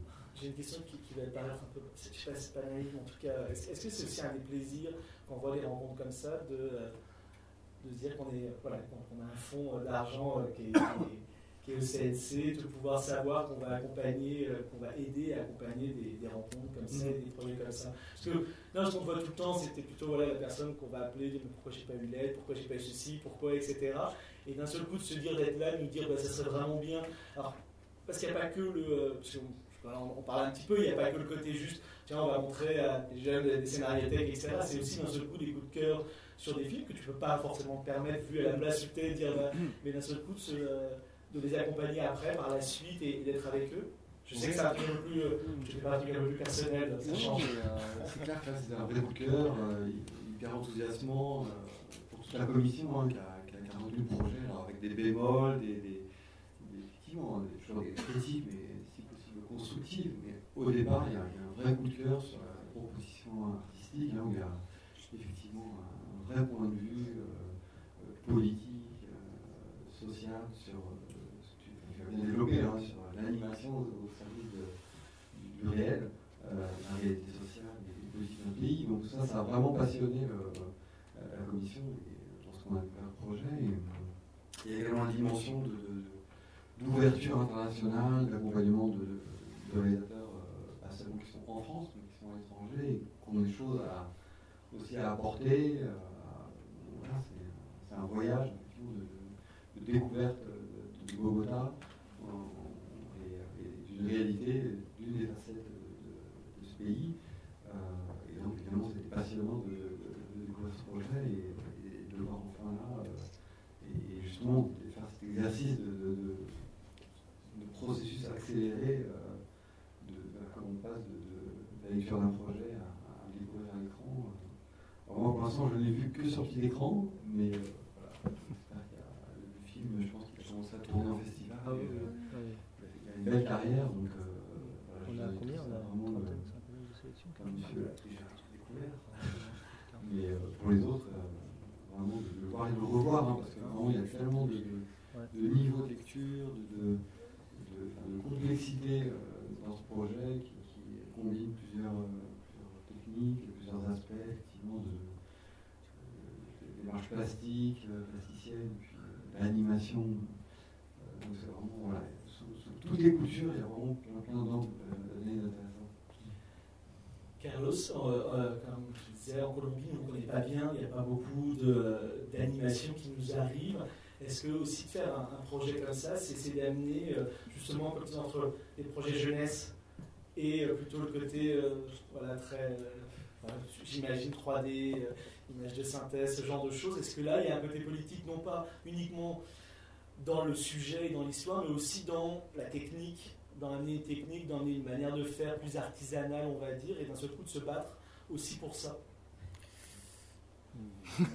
Speaker 2: j'ai une question qui, qui va paraître un peu, je ne sais pas si c'est pas naïf, mais en tout cas, est-ce, est-ce que c'est aussi un des plaisirs quand on voit des rencontres comme ça, de, de se dire qu'on est, voilà, qu'on a un fonds d'argent qui est, qui est, qui est au C N C, de pouvoir savoir qu'on va accompagner, qu'on va aider à accompagner des, des rencontres comme ça, des projets comme ça. Parce que là, ce qu'on voit tout le temps, c'était plutôt voilà, la personne qu'on va appeler, dire pourquoi j'ai pas eu l'aide, pourquoi j'ai pas eu ceci, pourquoi, et cetera. Et d'un seul coup, de se dire d'être là, de nous dire bah, ça serait vraiment bien. Alors, parce qu'il n'y a pas que le. Parce qu'on, on parle un petit peu, il n'y a pas que le côté juste, tiens, on va montrer à des jeunes des scénariothèques, et cetera. C'est aussi d'un seul coup des coups de cœur sur des films que tu ne peux pas forcément te permettre, vu à la place où tu es, de dire, bah, mais d'un seul coup de, se, de les accompagner après, par la suite, et, et d'être avec eux. Je sais que ça a un peu plus, euh, je fais partie d'un peu plus personnel, ça change.
Speaker 3: Euh, c'est clair que là, c'est un vrai coup de cœur, euh, hyper enthousiasmant euh, pour toute la commission hein, qui, a, qui, a, qui a retenu le projet, alors avec des bémols, des, des, des, effectivement, des, toujours des critiques, mais si possible constructives. Mais au départ, il y, a, il y a un vrai coup de cœur sur la proposition artistique, là où il y a effectivement un vrai point de vue euh, politique, euh, social, sur euh, ce que tu as bien développé, hein, sur l'animation au service de, du réel, euh, la réalité sociale et les politiques d'un pays. Donc ça, ça a vraiment passionné le, la commission et lorsqu'on a fait un projet. Et, il y a également une dimension de, de, d'ouverture internationale, d'accompagnement de, de, de réalisateurs, euh, pas seulement qui sont en France, mais qui sont à l'étranger et qui ont des choses à, aussi à apporter. Euh, voilà, c'est, c'est un voyage de, de, de découverte de, de Bogota. D'une réalité, d'une des facettes de, de, de ce pays. Euh, et donc, évidemment, c'était passionnant de, de, de découvrir ce projet et, et de le voir enfin là. Euh, et, et justement, de faire cet exercice de, de, de, de processus accéléré, euh, de, de, comme on passe de, de, de la lecture d'un projet à, à le découvrir à l'écran. Alors, moi, pour l'instant, je ne l'ai vu que sur petit écran, mais euh, voilà, j'espère qu'il y a le film, je pense qu'il a commencé à tourner en festival.
Speaker 7: Ah oui,
Speaker 3: et,
Speaker 7: oui,
Speaker 3: euh,
Speaker 7: oui.
Speaker 3: Une belle carrière, donc euh, voilà,
Speaker 7: on
Speaker 3: je
Speaker 7: a
Speaker 3: dirais
Speaker 7: combien
Speaker 3: que
Speaker 7: on a
Speaker 3: c'est vraiment
Speaker 7: une
Speaker 3: le,
Speaker 7: trentaine, cinquantaine de sélections
Speaker 3: comme monsieur l'a déjà découvert. Mais euh, pour les autres, euh, vraiment de le voir et de le revoir, hein, parce que vraiment il y a tellement de, de, de niveaux de lecture, de, de, de, enfin, de complexité euh, dans ce projet qui, qui combine plusieurs, euh, plusieurs techniques, plusieurs aspects, effectivement, de, de, de démarches plastiques, euh, plasticiennes, puis euh, l'animation. Euh, donc c'est vraiment, voilà. Toutes les coutures, il y a vraiment plein, plein d'angles d'analyse intéressantes.
Speaker 2: Carlos, euh, euh, comme je disais, en Colombie, on ne connaît pas bien, il n'y a pas beaucoup de, d'animation qui nous arrive. Est-ce que aussi de faire un, un projet comme ça, c'est essayer d'amener euh, justement comme ça, entre les projets jeunesse et euh, plutôt le côté euh, voilà, très, euh, j'imagine trois D, euh, images de synthèse, ce genre de choses. Est-ce que là, il y a un côté politique, non pas uniquement dans le sujet et dans l'histoire, mais aussi dans la technique, dans l'amener une technique, dans une manière de faire plus artisanale, on va dire, et d'un seul coup de se battre aussi pour ça.
Speaker 4: de,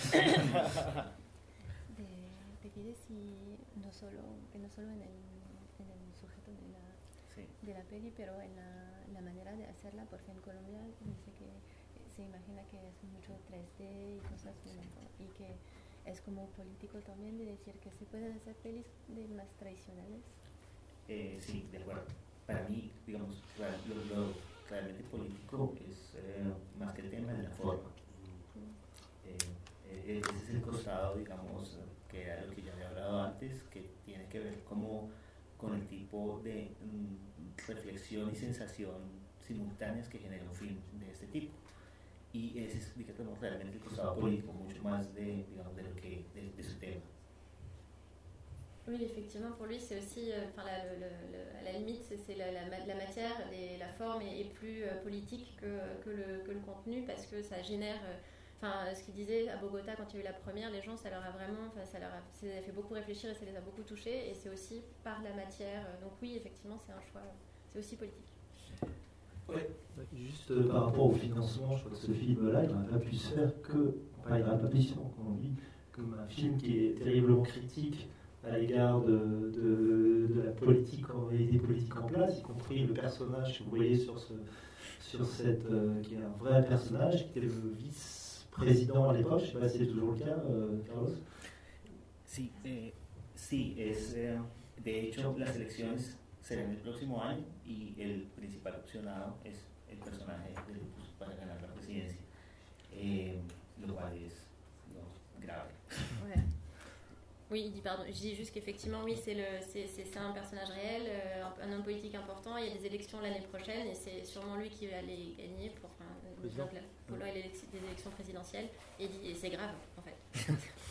Speaker 4: te pide si no solo, que no solo en el, en el sujeto de la, sí. de la peli, pero en la, la manera de hacerla, porque en Colombia dice que se imagina que es mucho tres D y cosas y que es como político también de decir que se pueden hacer pelis de más tradicionales.
Speaker 6: Eh, sí, de acuerdo. Para mí, digamos, lo, lo realmente político es eh, más que el tema de la forma. Eh, eh, ese es el costado, digamos, que era lo que ya había hablado antes, que tiene que ver como con el tipo de mm, reflexión y sensación simultáneas que genera un film de este tipo. Y ese es, digamos, realmente el costado político, mucho más de, digamos, de lo que de, de su tema.
Speaker 4: Oui, effectivement, pour lui, c'est aussi, enfin, euh, la, le, le, à la limite, c'est, c'est la, la, la matière, les, la forme est, est plus euh, politique que, que, le, que le contenu, parce que ça génère, enfin, euh, ce qu'il disait à Bogota quand il y a eu la première, les gens, ça leur a vraiment, ça leur a, ça les a fait beaucoup réfléchir et ça les a beaucoup touchés, et c'est aussi par la matière. Donc oui, effectivement, c'est un choix, c'est aussi politique.
Speaker 5: Oui. Juste euh, par rapport au financement, je crois que ce film-là, il n'aurait pas pu se faire que, enfin, il n'aurait pas pu se faire, comme on dit, comme un film qui est terriblement critique à l'égard de, de, de la politique, des politiques en place, y compris le personnage que vous voyez sur, ce, sur cette, euh, qui est un vrai personnage, qui était le vice-président à l'époque, je ne sais pas si c'est toujours le cas, euh, Carlos.
Speaker 6: Sí, eh, sí es, eh, de hecho, las elecciones será en el próximo año y el principal opcionado es el personaje de Lupus para ganar la presidencia, eh, lo cual es digamos, grave.
Speaker 4: Ouais. Oui, il dit pardon. Je dis juste qu'effectivement, oui, c'est, le, c'est, c'est, c'est un personnage réel, euh, un, un homme politique important. Il y a des élections l'année prochaine et c'est sûrement lui qui va les gagner pour, enfin, donc, là, pour là, les élections présidentielles. Et, dit, et c'est grave, en fait.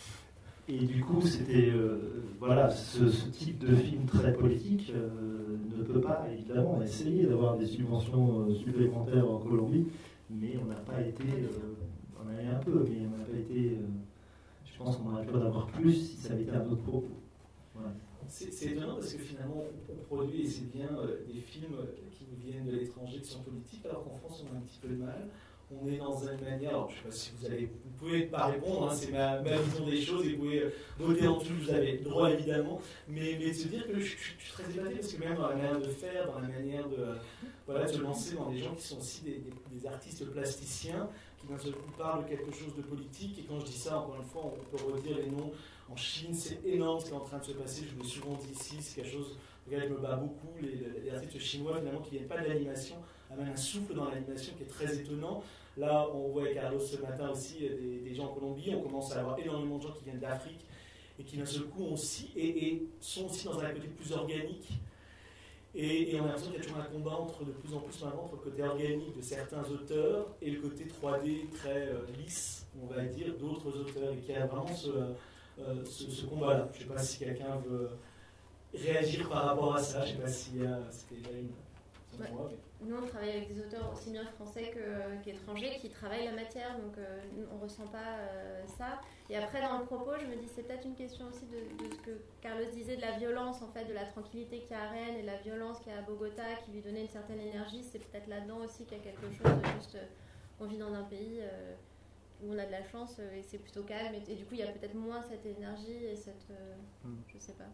Speaker 5: Et du coup, c'était euh, voilà, ce, ce type de film très politique euh, ne peut pas évidemment essayer d'avoir des subventions euh, supplémentaires en Colombie, mais on n'a pas été, euh, on en a eu un peu, mais on n'a pas été. Euh, je pense qu'on aurait pu en avoir plus si ça avait été un autre propos. Voilà.
Speaker 2: C'est, c'est étonnant parce que finalement, on produit, et c'est bien, euh, des films qui nous viennent de l'étranger qui sont politiques, alors qu'en France, on a un petit peu de mal. On est dans une manière, alors je ne sais pas si vous allez, vous pouvez pas répondre, hein, c'est ma, ma vision des choses, et vous pouvez voter en dessous, vous avez le droit évidemment, mais, mais de se dire que je, je, je suis très épaté parce que même dans la manière de faire, dans la manière de, voilà, de se lancer dans des gens qui sont aussi des, des, des artistes plasticiens, qui d'un seul coup parlent de quelque chose de politique, et quand je dis ça, encore une fois, on peut redire les noms. En Chine, c'est énorme ce qui est en train de se passer, je vous l'ai souvent dit ici, c'est quelque chose pour lequel je me bats beaucoup, les, les artistes chinois finalement qui ne viennent pas de l'animation, amènent un souffle dans l'animation qui est très étonnant. Là, on voit avec Carlos ce matin aussi des, des gens en Colombie, on commence à avoir énormément de gens qui viennent d'Afrique et qui d'un seul coup ont aussi, et, et sont aussi dans un côté plus organique. Et, et on a l'impression qu'il y a toujours un combat entre, de plus en plus maintenant entre le côté organique de certains auteurs et le côté trois D très euh, lisse, on va dire, d'autres auteurs, et qu'il y a vraiment ce, euh, ce, ce combat-là. Je ne sais pas si quelqu'un veut réagir par rapport à ça, je ne sais pas si euh, c'était déjà une...
Speaker 4: Ouais. Moi, mais... Nous, on travaille avec des auteurs aussi bien français que, qu'étrangers qui travaillent la matière, donc euh, on ne ressent pas euh, ça. Et après, dans le propos, je me dis c'est peut-être une question aussi de, de ce que Carlos disait, de la violence, en fait, de la tranquillité qu'il y a à Rennes et de la violence qu'il y a à Bogota, qui lui donnait une certaine énergie. C'est peut-être là-dedans aussi qu'il y a quelque chose de juste... Euh, on vit dans un pays euh, où on a de la chance euh, et c'est plutôt calme. Et, et du coup, il y a peut-être moins cette énergie et cette... Euh, mm. Je ne sais pas.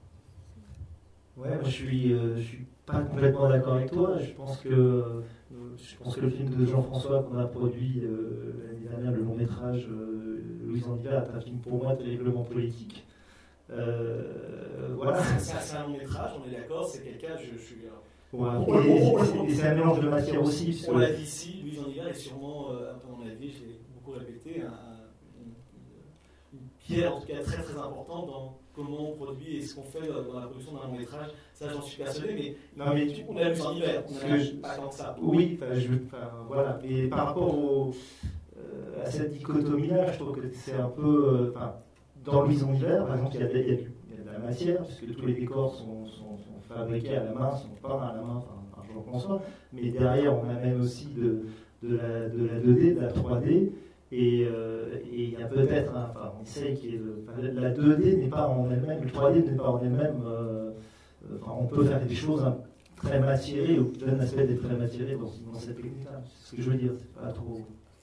Speaker 5: Ouais, moi, je suis, euh, je suis pas complètement d'accord avec toi. Je pense que, euh, je pense que le film de Jean-François qu'on a produit euh, l'année dernière, le long métrage euh, Louise en hiver, est un film pour moi terriblement politique. Euh, voilà.
Speaker 2: C'est, c'est un long métrage, on est d'accord. C'est quelqu'un, je, je suis.
Speaker 5: Ouais. Et, et, et c'est un mélange de matière aussi.
Speaker 2: On l'a dit ici, Louise en hiver est sûrement, euh, à mon avis, je l'ai beaucoup répété, un, une, une pierre en tout cas très très importante dans comment on produit et ce qu'on fait dans la production d'un long métrage, ça j'en suis persuadé, mais, non, mais tu, on a lu en hiver, on a je, pas tant que ça.
Speaker 5: Oui, je, voilà, mais par rapport au, euh, à cette dichotomie-là, je trouve que c'est un peu, enfin, euh, dans Louise en hiver, par exemple, il y, a, il, y a du, il y a de la matière, puisque tous les décors sont, sont, sont fabriqués à la main, sont peints à la main enfin, par Jean-François, mais derrière on amène aussi de, de, la, de la deux D, de la trois D. Et euh, il y a peut-être, un, enfin, on essaye qu'il y ait de, enfin, la deux D n'est pas en elle-même, le trois D n'est pas en elle-même. Euh, enfin, on peut faire des choses hein, très matiérées ou qui donnent l'aspect des très matiérés dans, dans cette technique-là. C'est ce que je veux dire, c'est pas trop.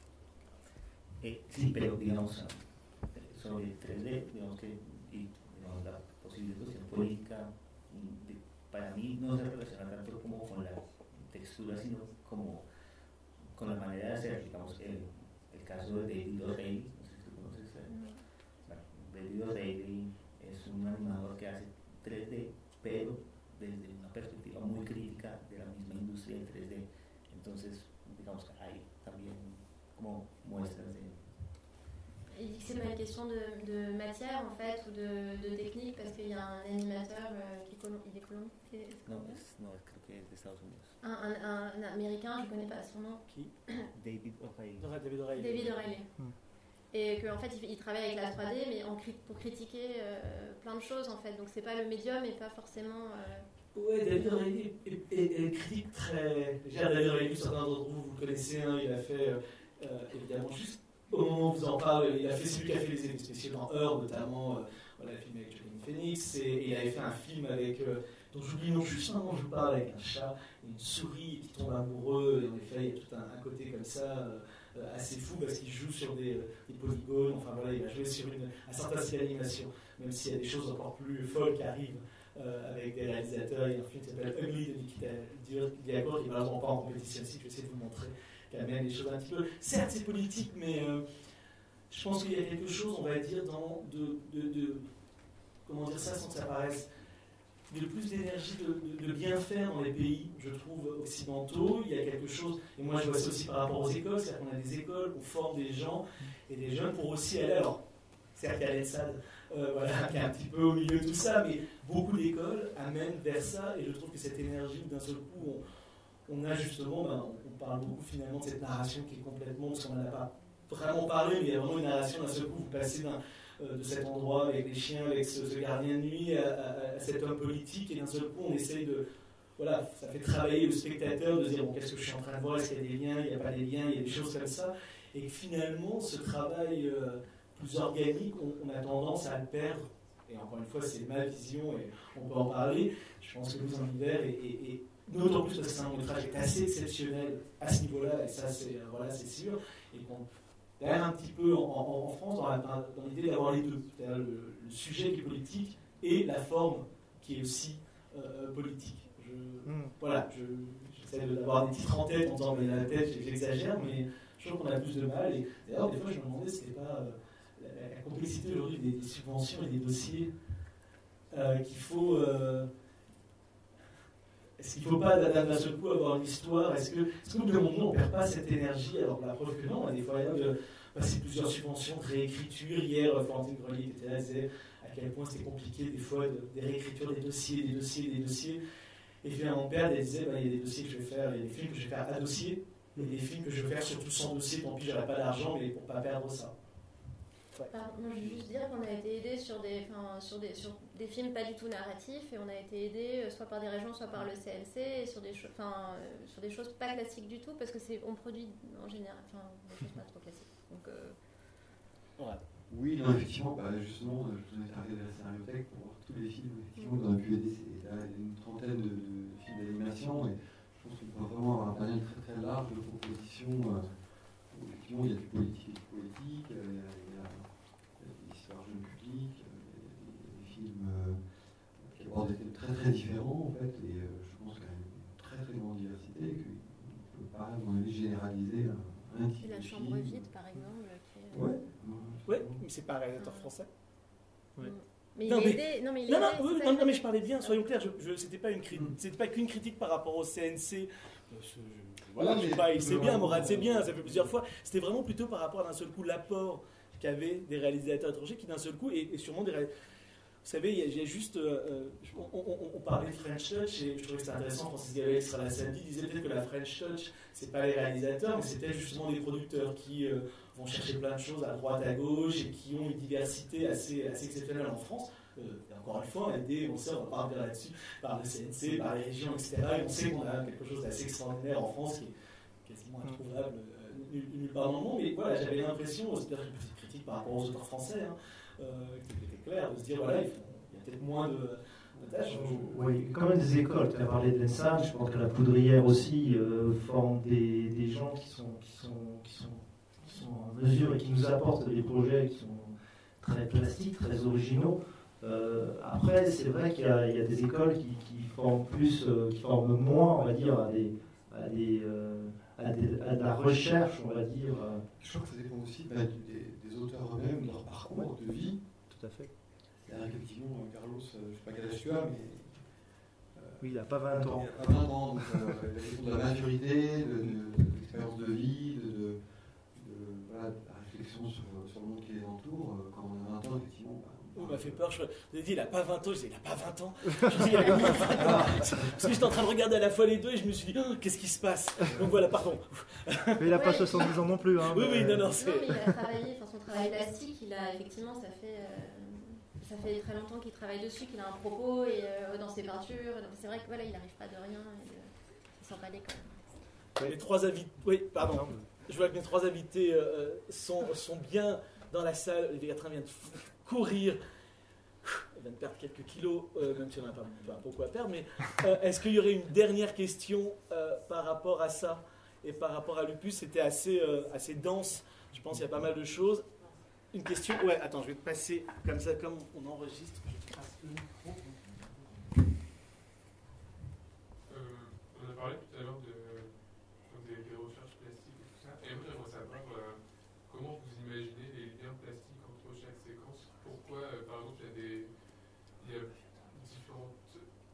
Speaker 6: Eh, sí, pero digamos, sobre el tres D, digamos que y, digamos, la posible cuestión política, de, para mí no se relaciona tanto como con la textura, sino como con la manera de hacer, digamos, el. El caso de David O'Reilly, no sé si tú conoces a él. Bueno, David O'Reilly es un animador que hace tres D, pero desde una perspectiva muy crítica de la misma industria del tres D. Entonces, digamos que hay también como muestras de...
Speaker 4: Il dit que c'est pas une question de, de matière en fait ou de, de technique parce qu'il y a un animateur euh, qui est colom- il est colombien.
Speaker 6: No, es, no, creo que es de Estados Unidos.
Speaker 4: Un, un, un américain, je ne connais pas son nom.
Speaker 2: Qui
Speaker 6: David O'Reilly.
Speaker 2: David O'Reilly.
Speaker 4: David O'Reilly. Hmm. Et qu'en fait il, il travaille avec la trois D mais en, pour critiquer euh, plein de choses en fait. Donc c'est pas le médium et pas forcément. Euh...
Speaker 2: Oui, David O'Reilly est, est, est critique très. Déjà David O'Reilly, certains d'entre vous vous le connaissez, hein, il a fait euh, évidemment juste. Au moment où vous en parlez, il a fait celui qui a fait les effets spéciaux dans Heure, notamment, euh, voilà, le film avec Joaquin Phoenix, et, et il avait fait un film avec, euh, dont j'oublie le nom juste un moment, je vous parle, avec un chat et une souris qui tombent amoureux, et en effet, il y a tout un, un côté comme ça, euh, assez fou, parce qu'il joue sur des, euh, des polygones, enfin voilà, il va jouer sur une, un certain style d'animation, même s'il y a des choses encore plus folles qui arrivent, euh, avec des réalisateurs. Il y a un film qui s'appelle Ugly de Nikita Diago, qui est malheureusement pas en compétition ici, je vais essayer de vous montrer. Qui amène les choses un petit peu. Certes, c'est politique, mais euh, je pense qu'il y a quelque chose, on va dire, dans de, de, de comment dire ça sans que ça paraisse il y a le plus d'énergie de, de, de bien faire dans les pays, je trouve, occidentaux. Il y a quelque chose, et moi je vois ça aussi par rapport aux écoles, c'est-à-dire qu'on a des écoles, on forme des gens et des jeunes pour aussi aller, alors, certes il y a l'ENSAD, euh, voilà, qui est un petit peu au milieu de tout ça, mais beaucoup d'écoles amènent vers ça, et je trouve que cette énergie, d'un seul coup, on, on a justement, ben, on parle beaucoup finalement de cette narration qui est complètement, parce qu'on n'en a pas vraiment parlé, mais il y a vraiment une narration, d'un seul coup, vous passez d'un de cet endroit avec les chiens, avec ce, ce gardien de nuit, à, à, à cet homme politique, et d'un seul coup on essaye de, voilà, ça fait travailler le spectateur de dire bon, qu'est-ce que je suis en train de voir, est-ce qu'il y a des liens, il n'y a pas des liens, il y a des choses comme ça, et que finalement ce travail euh, plus organique, on, on a tendance à le perdre, et encore une fois c'est ma vision et on peut en parler. Je pense que Louise en hiver est, est, est d'autant plus parce que c'est un métrage est assez exceptionnel à ce niveau-là, et ça c'est, voilà, c'est sûr, et qu'on d'ailleurs un petit peu en, en, en France dans, la, dans l'idée d'avoir les deux, c'est-à-dire le, le sujet qui est politique et la forme qui est aussi euh, politique. Je, mm. Voilà, je, j'essaie d'avoir des titres en tête en disant mais la tête j'exagère, mais je trouve qu'on a plus de mal. Et d'ailleurs des fois je me demandais si c'était pas euh, la, la complexité aujourd'hui des, des subventions et des dossiers euh, qu'il faut. Euh, Est-ce qu'il ne faut pas d'un seul coup avoir une histoire? Est-ce que, est-ce que au bout d'un moment on ne perd pas cette énergie? Alors la preuve que non, des fois il y a de passer plusieurs subventions de réécriture. Hier, Florentine Grelier était là, disait à quel point c'était compliqué des fois de, des réécritures des dossiers, des dossiers, des dossiers. Et finalement, mon père elle disait bah, il y a des dossiers que je vais faire, il y a des films que je vais faire à dossier, et des films que je vais faire surtout sans dossier, tant pis j'aurai pas d'argent, mais pour ne pas perdre ça.
Speaker 4: Ouais. Pardon, je veux juste dire qu'on a été aidé sur des, sur, des, sur des films pas du tout narratifs, et on a été aidé soit par des régions, soit par le C N C, et sur des, cho- euh, sur des choses pas classiques du tout, parce que c'est, on produit en général des choses pas trop classiques. Donc, euh...
Speaker 3: ouais. Oui, non, effectivement, bah, justement, je vous ai arrivé à la Scénariothèque pour voir tous les films effectivement, qu'on a pu aider. C'est là, une trentaine de, de films d'animation, et je pense qu'on peut vraiment avoir un panel très très large de propositions. Euh, où, effectivement, il y a du politique et du politique, euh, il y a, il y a jeune public, euh, des films euh, qui abordent des thèmes très très différents en fait, et euh, je pense qu'il y a une très très grande diversité, et qu'il ne peut pas, à mon avis, généraliser un, un type
Speaker 4: La
Speaker 3: de
Speaker 4: chambre
Speaker 3: film.
Speaker 4: vide par exemple. Qui est...
Speaker 3: Ouais,
Speaker 2: ouais, mais c'est pas un réalisateur français.
Speaker 4: Ouais. Mais
Speaker 2: non,
Speaker 4: il est
Speaker 2: mais,
Speaker 4: aidé. Non, mais il est
Speaker 2: non, non,
Speaker 4: aidé,
Speaker 2: oui,
Speaker 4: c'est
Speaker 2: non,
Speaker 4: ça,
Speaker 2: non, mais je parlais bien, soyons clairs, je, je, c'était, pas une cri- mm. c'était pas qu'une critique par rapport au C N C. Je, voilà, je sais pas, il sait bien, Morad c'est bien, ça fait plusieurs fois. C'était vraiment plutôt par rapport à d'un seul coup l'apport qu'avaient des réalisateurs étrangers qui d'un seul coup, et, et sûrement des réalisateurs. Vous savez, il y a juste. Euh, on, on, on parlait de French Touch, et je trouvais que c'était intéressant. Francis Galloway, Extra la samedi, disait peut-être que la French Touch, c'est pas les réalisateurs, mais c'était justement des producteurs qui euh, vont chercher plein de choses à droite, à gauche, et qui ont une diversité assez, assez exceptionnelle en France. Euh, et encore une fois, aidé, on sait, on va pas revenir là-dessus, par le C N C, par les régions, et cetera. Et on sait qu'on a quelque chose d'assez extraordinaire en France qui est quasiment introuvable euh, nulle part dans le monde. Mais voilà, j'avais l'impression, c'est peut-être une petite critique par rapport aux auteurs français, hein, euh, qui était clair, de se dire voilà, il, faut, il y a peut-être moins de, de tâches.
Speaker 5: Je... Oui, il y a quand même des écoles. Tu as parlé de l'ENSAD, je pense que la Poudrière aussi euh, forme des, des gens qui sont, qui, sont, qui, sont, qui sont en mesure et qui nous apportent des projets qui sont très plastiques, très originaux. Euh, après, c'est vrai qu'il y a, il y a des écoles qui, qui forment plus, euh, qui forment moins, on va dire, à des, à des, euh, à des, à de la recherche, on va dire. Euh.
Speaker 3: Je crois que ça dépend aussi bah, des, des auteurs eux-mêmes, de leur parcours de vie.
Speaker 7: Tout à fait.
Speaker 3: C'est-à-dire qu'effectivement, Carlos, je ne sais pas quel âge tu as, mais
Speaker 7: euh, oui, il n'a pas vingt ans.
Speaker 3: Il n'a pas vingt ans, donc euh, la question de la maturité, de, de, de l'expérience de vie, de, de, de, voilà, de la réflexion sur, sur le monde qui les entoure. Euh, quand on a vingt ans, effectivement. Bah,
Speaker 2: on m'a fait peur, je vous ai dit il n'a pas vingt ans, je disais il n'a pas vingt ans. Je dis il a combien vingt ans? Parce que j'étais en train de regarder à la fois les deux et je me suis dit oh, qu'est-ce qui se passe? Donc voilà, pardon.
Speaker 7: Mais il n'a pas soixante-dix ans non plus. Hein,
Speaker 2: oui,
Speaker 7: mais...
Speaker 2: oui, non, non, c'est...
Speaker 4: non, mais il a travaillé, enfin son travail plastique, il a effectivement, ça fait, euh, ça fait très longtemps qu'il travaille dessus, qu'il a un propos et, euh, dans ses peintures. Donc c'est vrai que voilà, il n'arrive pas de rien, et de, il s'en balait quand même.
Speaker 2: Les trois invités, oui, pardon. Je vois que mes trois invités euh, sont, sont bien dans la salle. Olivier Gatrin vient de courir. Elle vient de perdre quelques kilos, euh, même si on n'a pas, pas beaucoup à perdre. Mais euh, est-ce qu'il y aurait une dernière question euh, par rapport à ça et par rapport à Lupus? C'était assez, euh, assez dense. Je pense qu'il y a pas mal de choses. Une question? Ouais, attends, je vais te passer comme ça, comme on enregistre. Je trace le micro.
Speaker 9: Euh, on a parlé tout à l'heure de, des, des recherches plastiques et tout ça. Et moi, j'aimerais savoir euh, comment vous imaginez les liens plastiques entre chaque séquence. Pourquoi, euh, par exemple, il y a des il y a différentes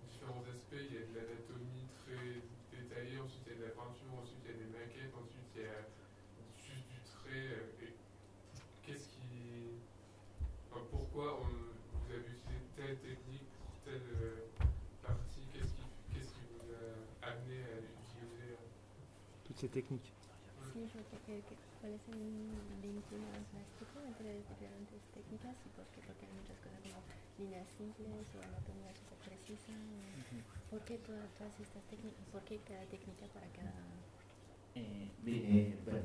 Speaker 9: puis ensuite il y a juste du trait. euh, Et qu'est-ce qui. Enfin, pourquoi on, vous avez utilisé telle technique pour telle euh, partie? Qu'est-ce qui, qu'est-ce qui vous a amené à utiliser euh,
Speaker 7: Toutes ces techniques.
Speaker 4: Sí, yo creo que, que cuál es el vínculo plástico entre diferentes técnicas y por qué, porque hay muchas cosas como líneas simples o anatomía súper precisa. ¿Por qué todas, todas estas técnicas? ¿Por qué cada técnica para cada...?
Speaker 6: Eh, eh, bueno,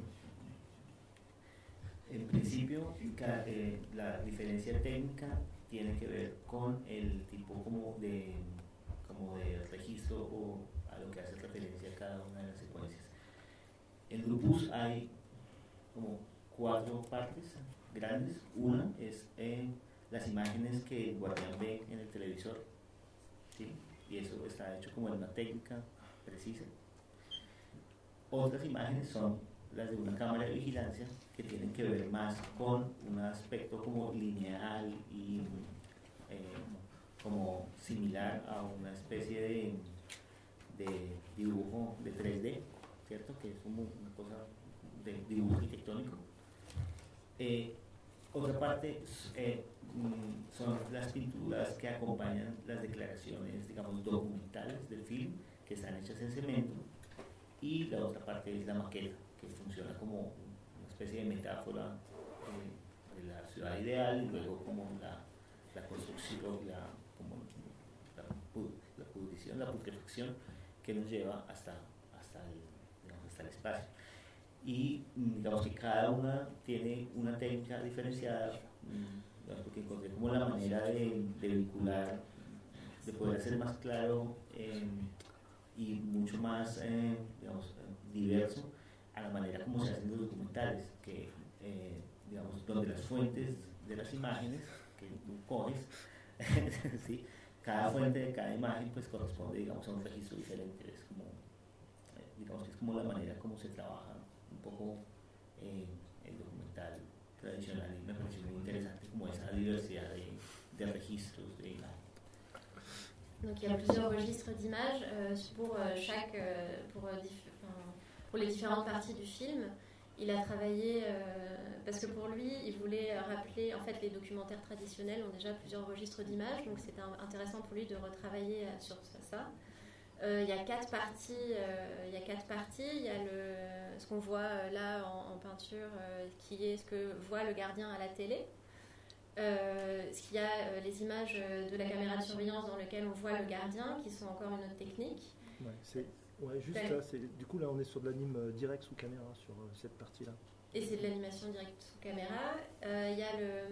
Speaker 6: en principio ca- eh, la diferencia técnica tiene que ver con el tipo como de, como de registro o a lo que hace referencia a cada una de las secuencias. En Grupus hay como cuatro partes grandes. Una es eh, las imágenes que el guardián ve en el televisor, ¿sí? Y eso está hecho como en una técnica precisa. Otras imágenes son las de una cámara de vigilancia que tienen que ver más con un aspecto como lineal y eh, como similar a una especie de, de dibujo de tres D, ¿cierto? Que es como una cosa de dibujo arquitectónico. Eh, otra parte eh, son las pinturas que acompañan las declaraciones, digamos, documentales del film, que están hechas en cemento, y la otra parte es la maqueta, que funciona como una especie de metáfora eh, de la ciudad ideal, y luego como la, la construcción, la, como la, la pudrición, la putrefacción que nos lleva hasta, hasta el hasta el espacio. Y digamos que cada una tiene una técnica diferenciada, digamos, porque encontré como la manera de, de vincular, de poder hacer más claro eh, y mucho más eh, digamos, diverso a la manera como se hacen los documentales, que eh, digamos, donde las fuentes de las imágenes que tú coges, ¿sí? Cada fuente de cada imagen pues corresponde, digamos, a un registro diferente. Es como digamos que es como la manera como se trabaja un poco eh, el documental tradicional, y me pareció muy interesante como esa diversidad de, de registros de imagen.
Speaker 4: Donc il y a plusieurs registres d'images euh, pour euh, chaque, euh, pour, euh, dif- enfin, pour les différentes parties du film. Il a travaillé euh, parce que pour lui, il voulait rappeler, en fait, les documentaires traditionnels ont déjà plusieurs registres d'images, donc c'était intéressant pour lui de retravailler euh, sur ça. Euh, il y a quatre parties. Euh, il y a quatre parties. Il y a le, ce qu'on voit euh, là en, en peinture, euh, qui est ce que voit le gardien à la télé. Euh, ce qu'il y a euh, les images de la caméra de surveillance dans lesquelles on voit le gardien, qui sont encore une autre technique.
Speaker 7: Ouais, c'est, ouais juste
Speaker 4: Ouais.
Speaker 7: là, c'est, du coup là on est sur de l'anime euh, direct sous caméra sur euh, cette partie-là.
Speaker 4: Et c'est de l'animation directe sous caméra. Euh, il y a le,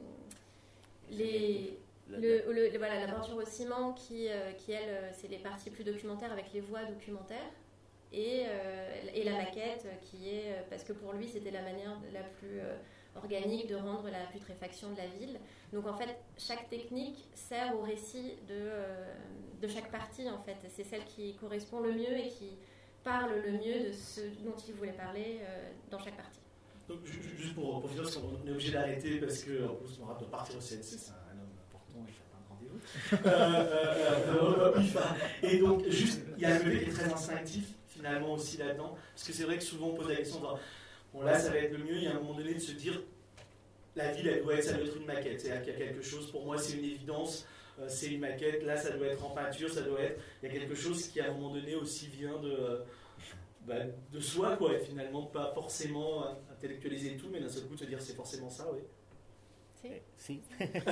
Speaker 4: les, le, le, le- voilà, la peinture au ciment qui, euh, qui elle, euh, c'est les parties plus documentaires avec les voix documentaires. Et, euh, et la maquette qui est, euh, parce que pour lui c'était la manière la plus euh, organique de rendre la putréfaction de la ville. Donc en fait, chaque technique sert au récit de, euh, de chaque partie en fait. C'est celle qui correspond le mieux et qui parle le mieux de ce dont il voulait parler euh, dans chaque partie.
Speaker 2: Donc, ju- ju- juste pour, pour finir, parce qu'on est obligé d'arrêter parce que en plus, mon rap doit partir au C N C, c'est un, un homme important, il fait un rendez-vous. euh, euh, euh, euh, IFA. Et donc, juste, il y a un côté qui est très instinctif, finalement, aussi là-dedans, parce que c'est vrai que souvent on pose la question, genre, bon là, ça va être le mieux, il y a un moment donné de se dire, la ville, elle doit être, ça doit être une maquette, c'est-à-dire qu'il y a quelque chose, pour moi, c'est une évidence, euh, c'est une maquette, là, ça doit être en peinture, ça doit être, il y a quelque chose qui, à un moment donné, aussi vient de... Euh, Bah, de soi, quoi, et finalement pas forcément euh, intellectualiser tout, mais d'un seul coup te dire c'est forcément ça, oui.
Speaker 6: Eh, sí.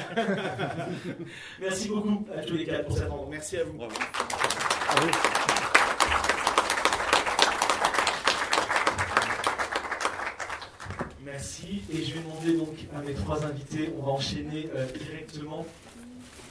Speaker 2: Merci beaucoup à tous les quatre pour cette rencontre. Merci à vous.
Speaker 3: Bravo.
Speaker 2: Merci, et je vais demander donc à mes trois invités, on va enchaîner euh, directement